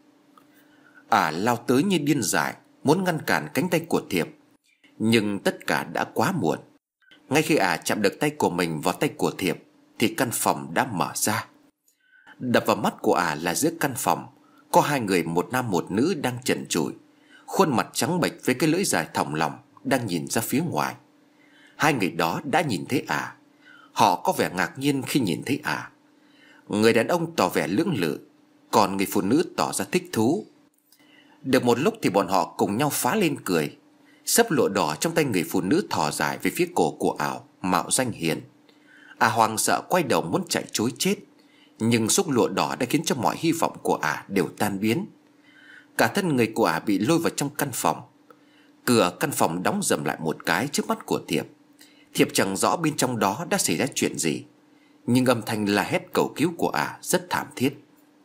[SPEAKER 1] Lao tới như điên dại, muốn ngăn cản cánh tay của Thiệp. Nhưng tất cả đã quá muộn. Ngay khi chạm được tay của mình vào tay của Thiệp thì căn phòng đã mở ra. Đập vào mắt của là giữa căn phòng có hai người, một nam một nữ đang trần trụi, khuôn mặt trắng bệch với cái lưỡi dài thòng lọng đang nhìn ra phía ngoài. Hai người đó đã nhìn thấy họ có vẻ ngạc nhiên khi nhìn thấy Người đàn ông tỏ vẻ lưỡng lự, còn người phụ nữ tỏ ra thích thú. Được một lúc thì bọn họ cùng nhau phá lên cười. Sấp lụa đỏ trong tay người phụ nữ thò dài về phía cổ của ảo mạo danh Hiền. Hoang sợ quay đầu muốn chạy trối chết, nhưng xúc lụa đỏ đã khiến cho mọi hy vọng của đều tan biến. Cả thân người của bị lôi vào trong căn phòng. Cửa căn phòng đóng rầm lại một cái trước mắt của Thiệp. Thiệp chẳng rõ bên trong đó đã xảy ra chuyện gì, nhưng âm thanh la hét cầu cứu của rất thảm thiết.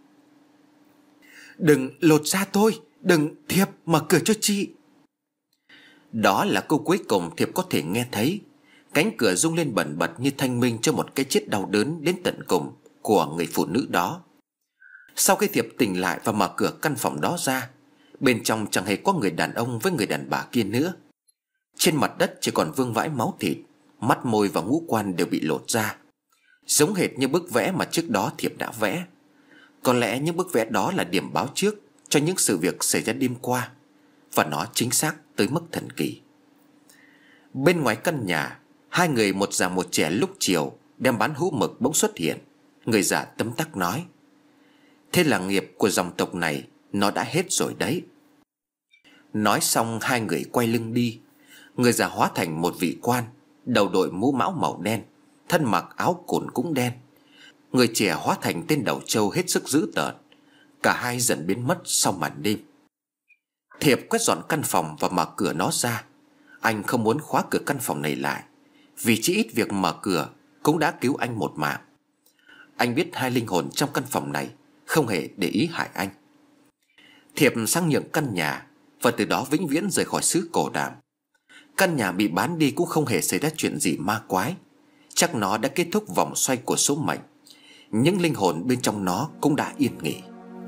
[SPEAKER 1] Đừng lột ra tôi, đừng, Thiệp, mở cửa cho chị. Đó là câu cuối cùng Thiệp có thể nghe thấy. Cánh cửa rung lên bần bật như thanh minh cho một cái chết đau đớn đến tận cùng của người phụ nữ đó. Sau khi Thiệp tỉnh lại và mở cửa căn phòng đó ra, bên trong chẳng hề có người đàn ông với người đàn bà kia nữa. Trên mặt đất chỉ còn vương vãi máu thịt, mắt môi và ngũ quan đều bị lột ra, giống hệt như bức vẽ mà trước đó Thiệp đã vẽ. Có lẽ những bức vẽ đó là điểm báo trước cho những sự việc xảy ra đêm qua, và nó chính xác tới mức thần kỳ. Bên ngoài căn nhà, hai người một già một trẻ lúc chiều đem bán hũ mực bỗng xuất hiện. Người già tấm tắc nói. Thế là nghiệp của dòng tộc này nó đã hết rồi đấy. Nói xong hai người quay lưng đi. Người già hóa thành một vị quan, đầu đội mũ mão màu đen, thân mặc áo cồn cũng đen. Người trẻ hóa thành tên đầu trâu hết sức dữ tợn. Cả hai dần biến mất sau màn đêm. Thiệp quét dọn căn phòng và mở cửa nó ra. Anh không muốn khóa cửa căn phòng này lại, vì chỉ ít việc mở cửa cũng đã cứu anh một mạng. Anh biết hai linh hồn trong căn phòng này không hề để ý hại anh. Thiệp sang nhượng căn nhà và từ đó vĩnh viễn rời khỏi xứ Cổ Đàm. Căn nhà bị bán đi cũng không hề xảy ra chuyện gì ma quái. Chắc nó đã kết thúc vòng xoay của số mệnh. Những linh hồn bên trong nó cũng đã yên nghỉ.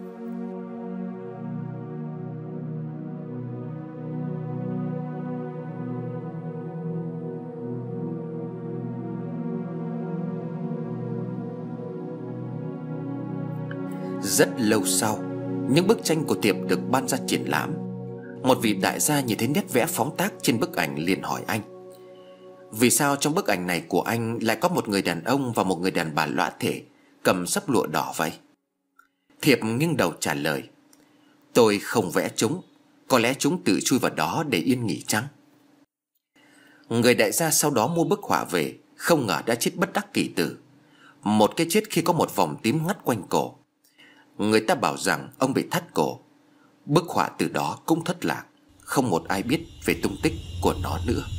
[SPEAKER 1] Rất lâu sau, những bức tranh của Thiệp được ban ra triển lãm. Một vị đại gia nhìn thấy nét vẽ phóng tác trên bức ảnh liền hỏi anh: vì sao trong bức ảnh này của anh lại có một người đàn ông và một người đàn bà lõa thể cầm sấp lụa đỏ vậy? Thiệp nghiêng đầu trả lời: tôi không vẽ chúng. Có lẽ chúng tự chui vào đó để yên nghỉ chăng? Người đại gia sau đó mua bức họa về, không ngờ đã chết bất đắc kỳ tử. Một cái chết khi có một vòng tím ngắt quanh cổ. Người ta bảo rằng ông bị thắt cổ. Bức họa từ đó cũng thất lạc. Không một ai biết về tung tích của nó nữa.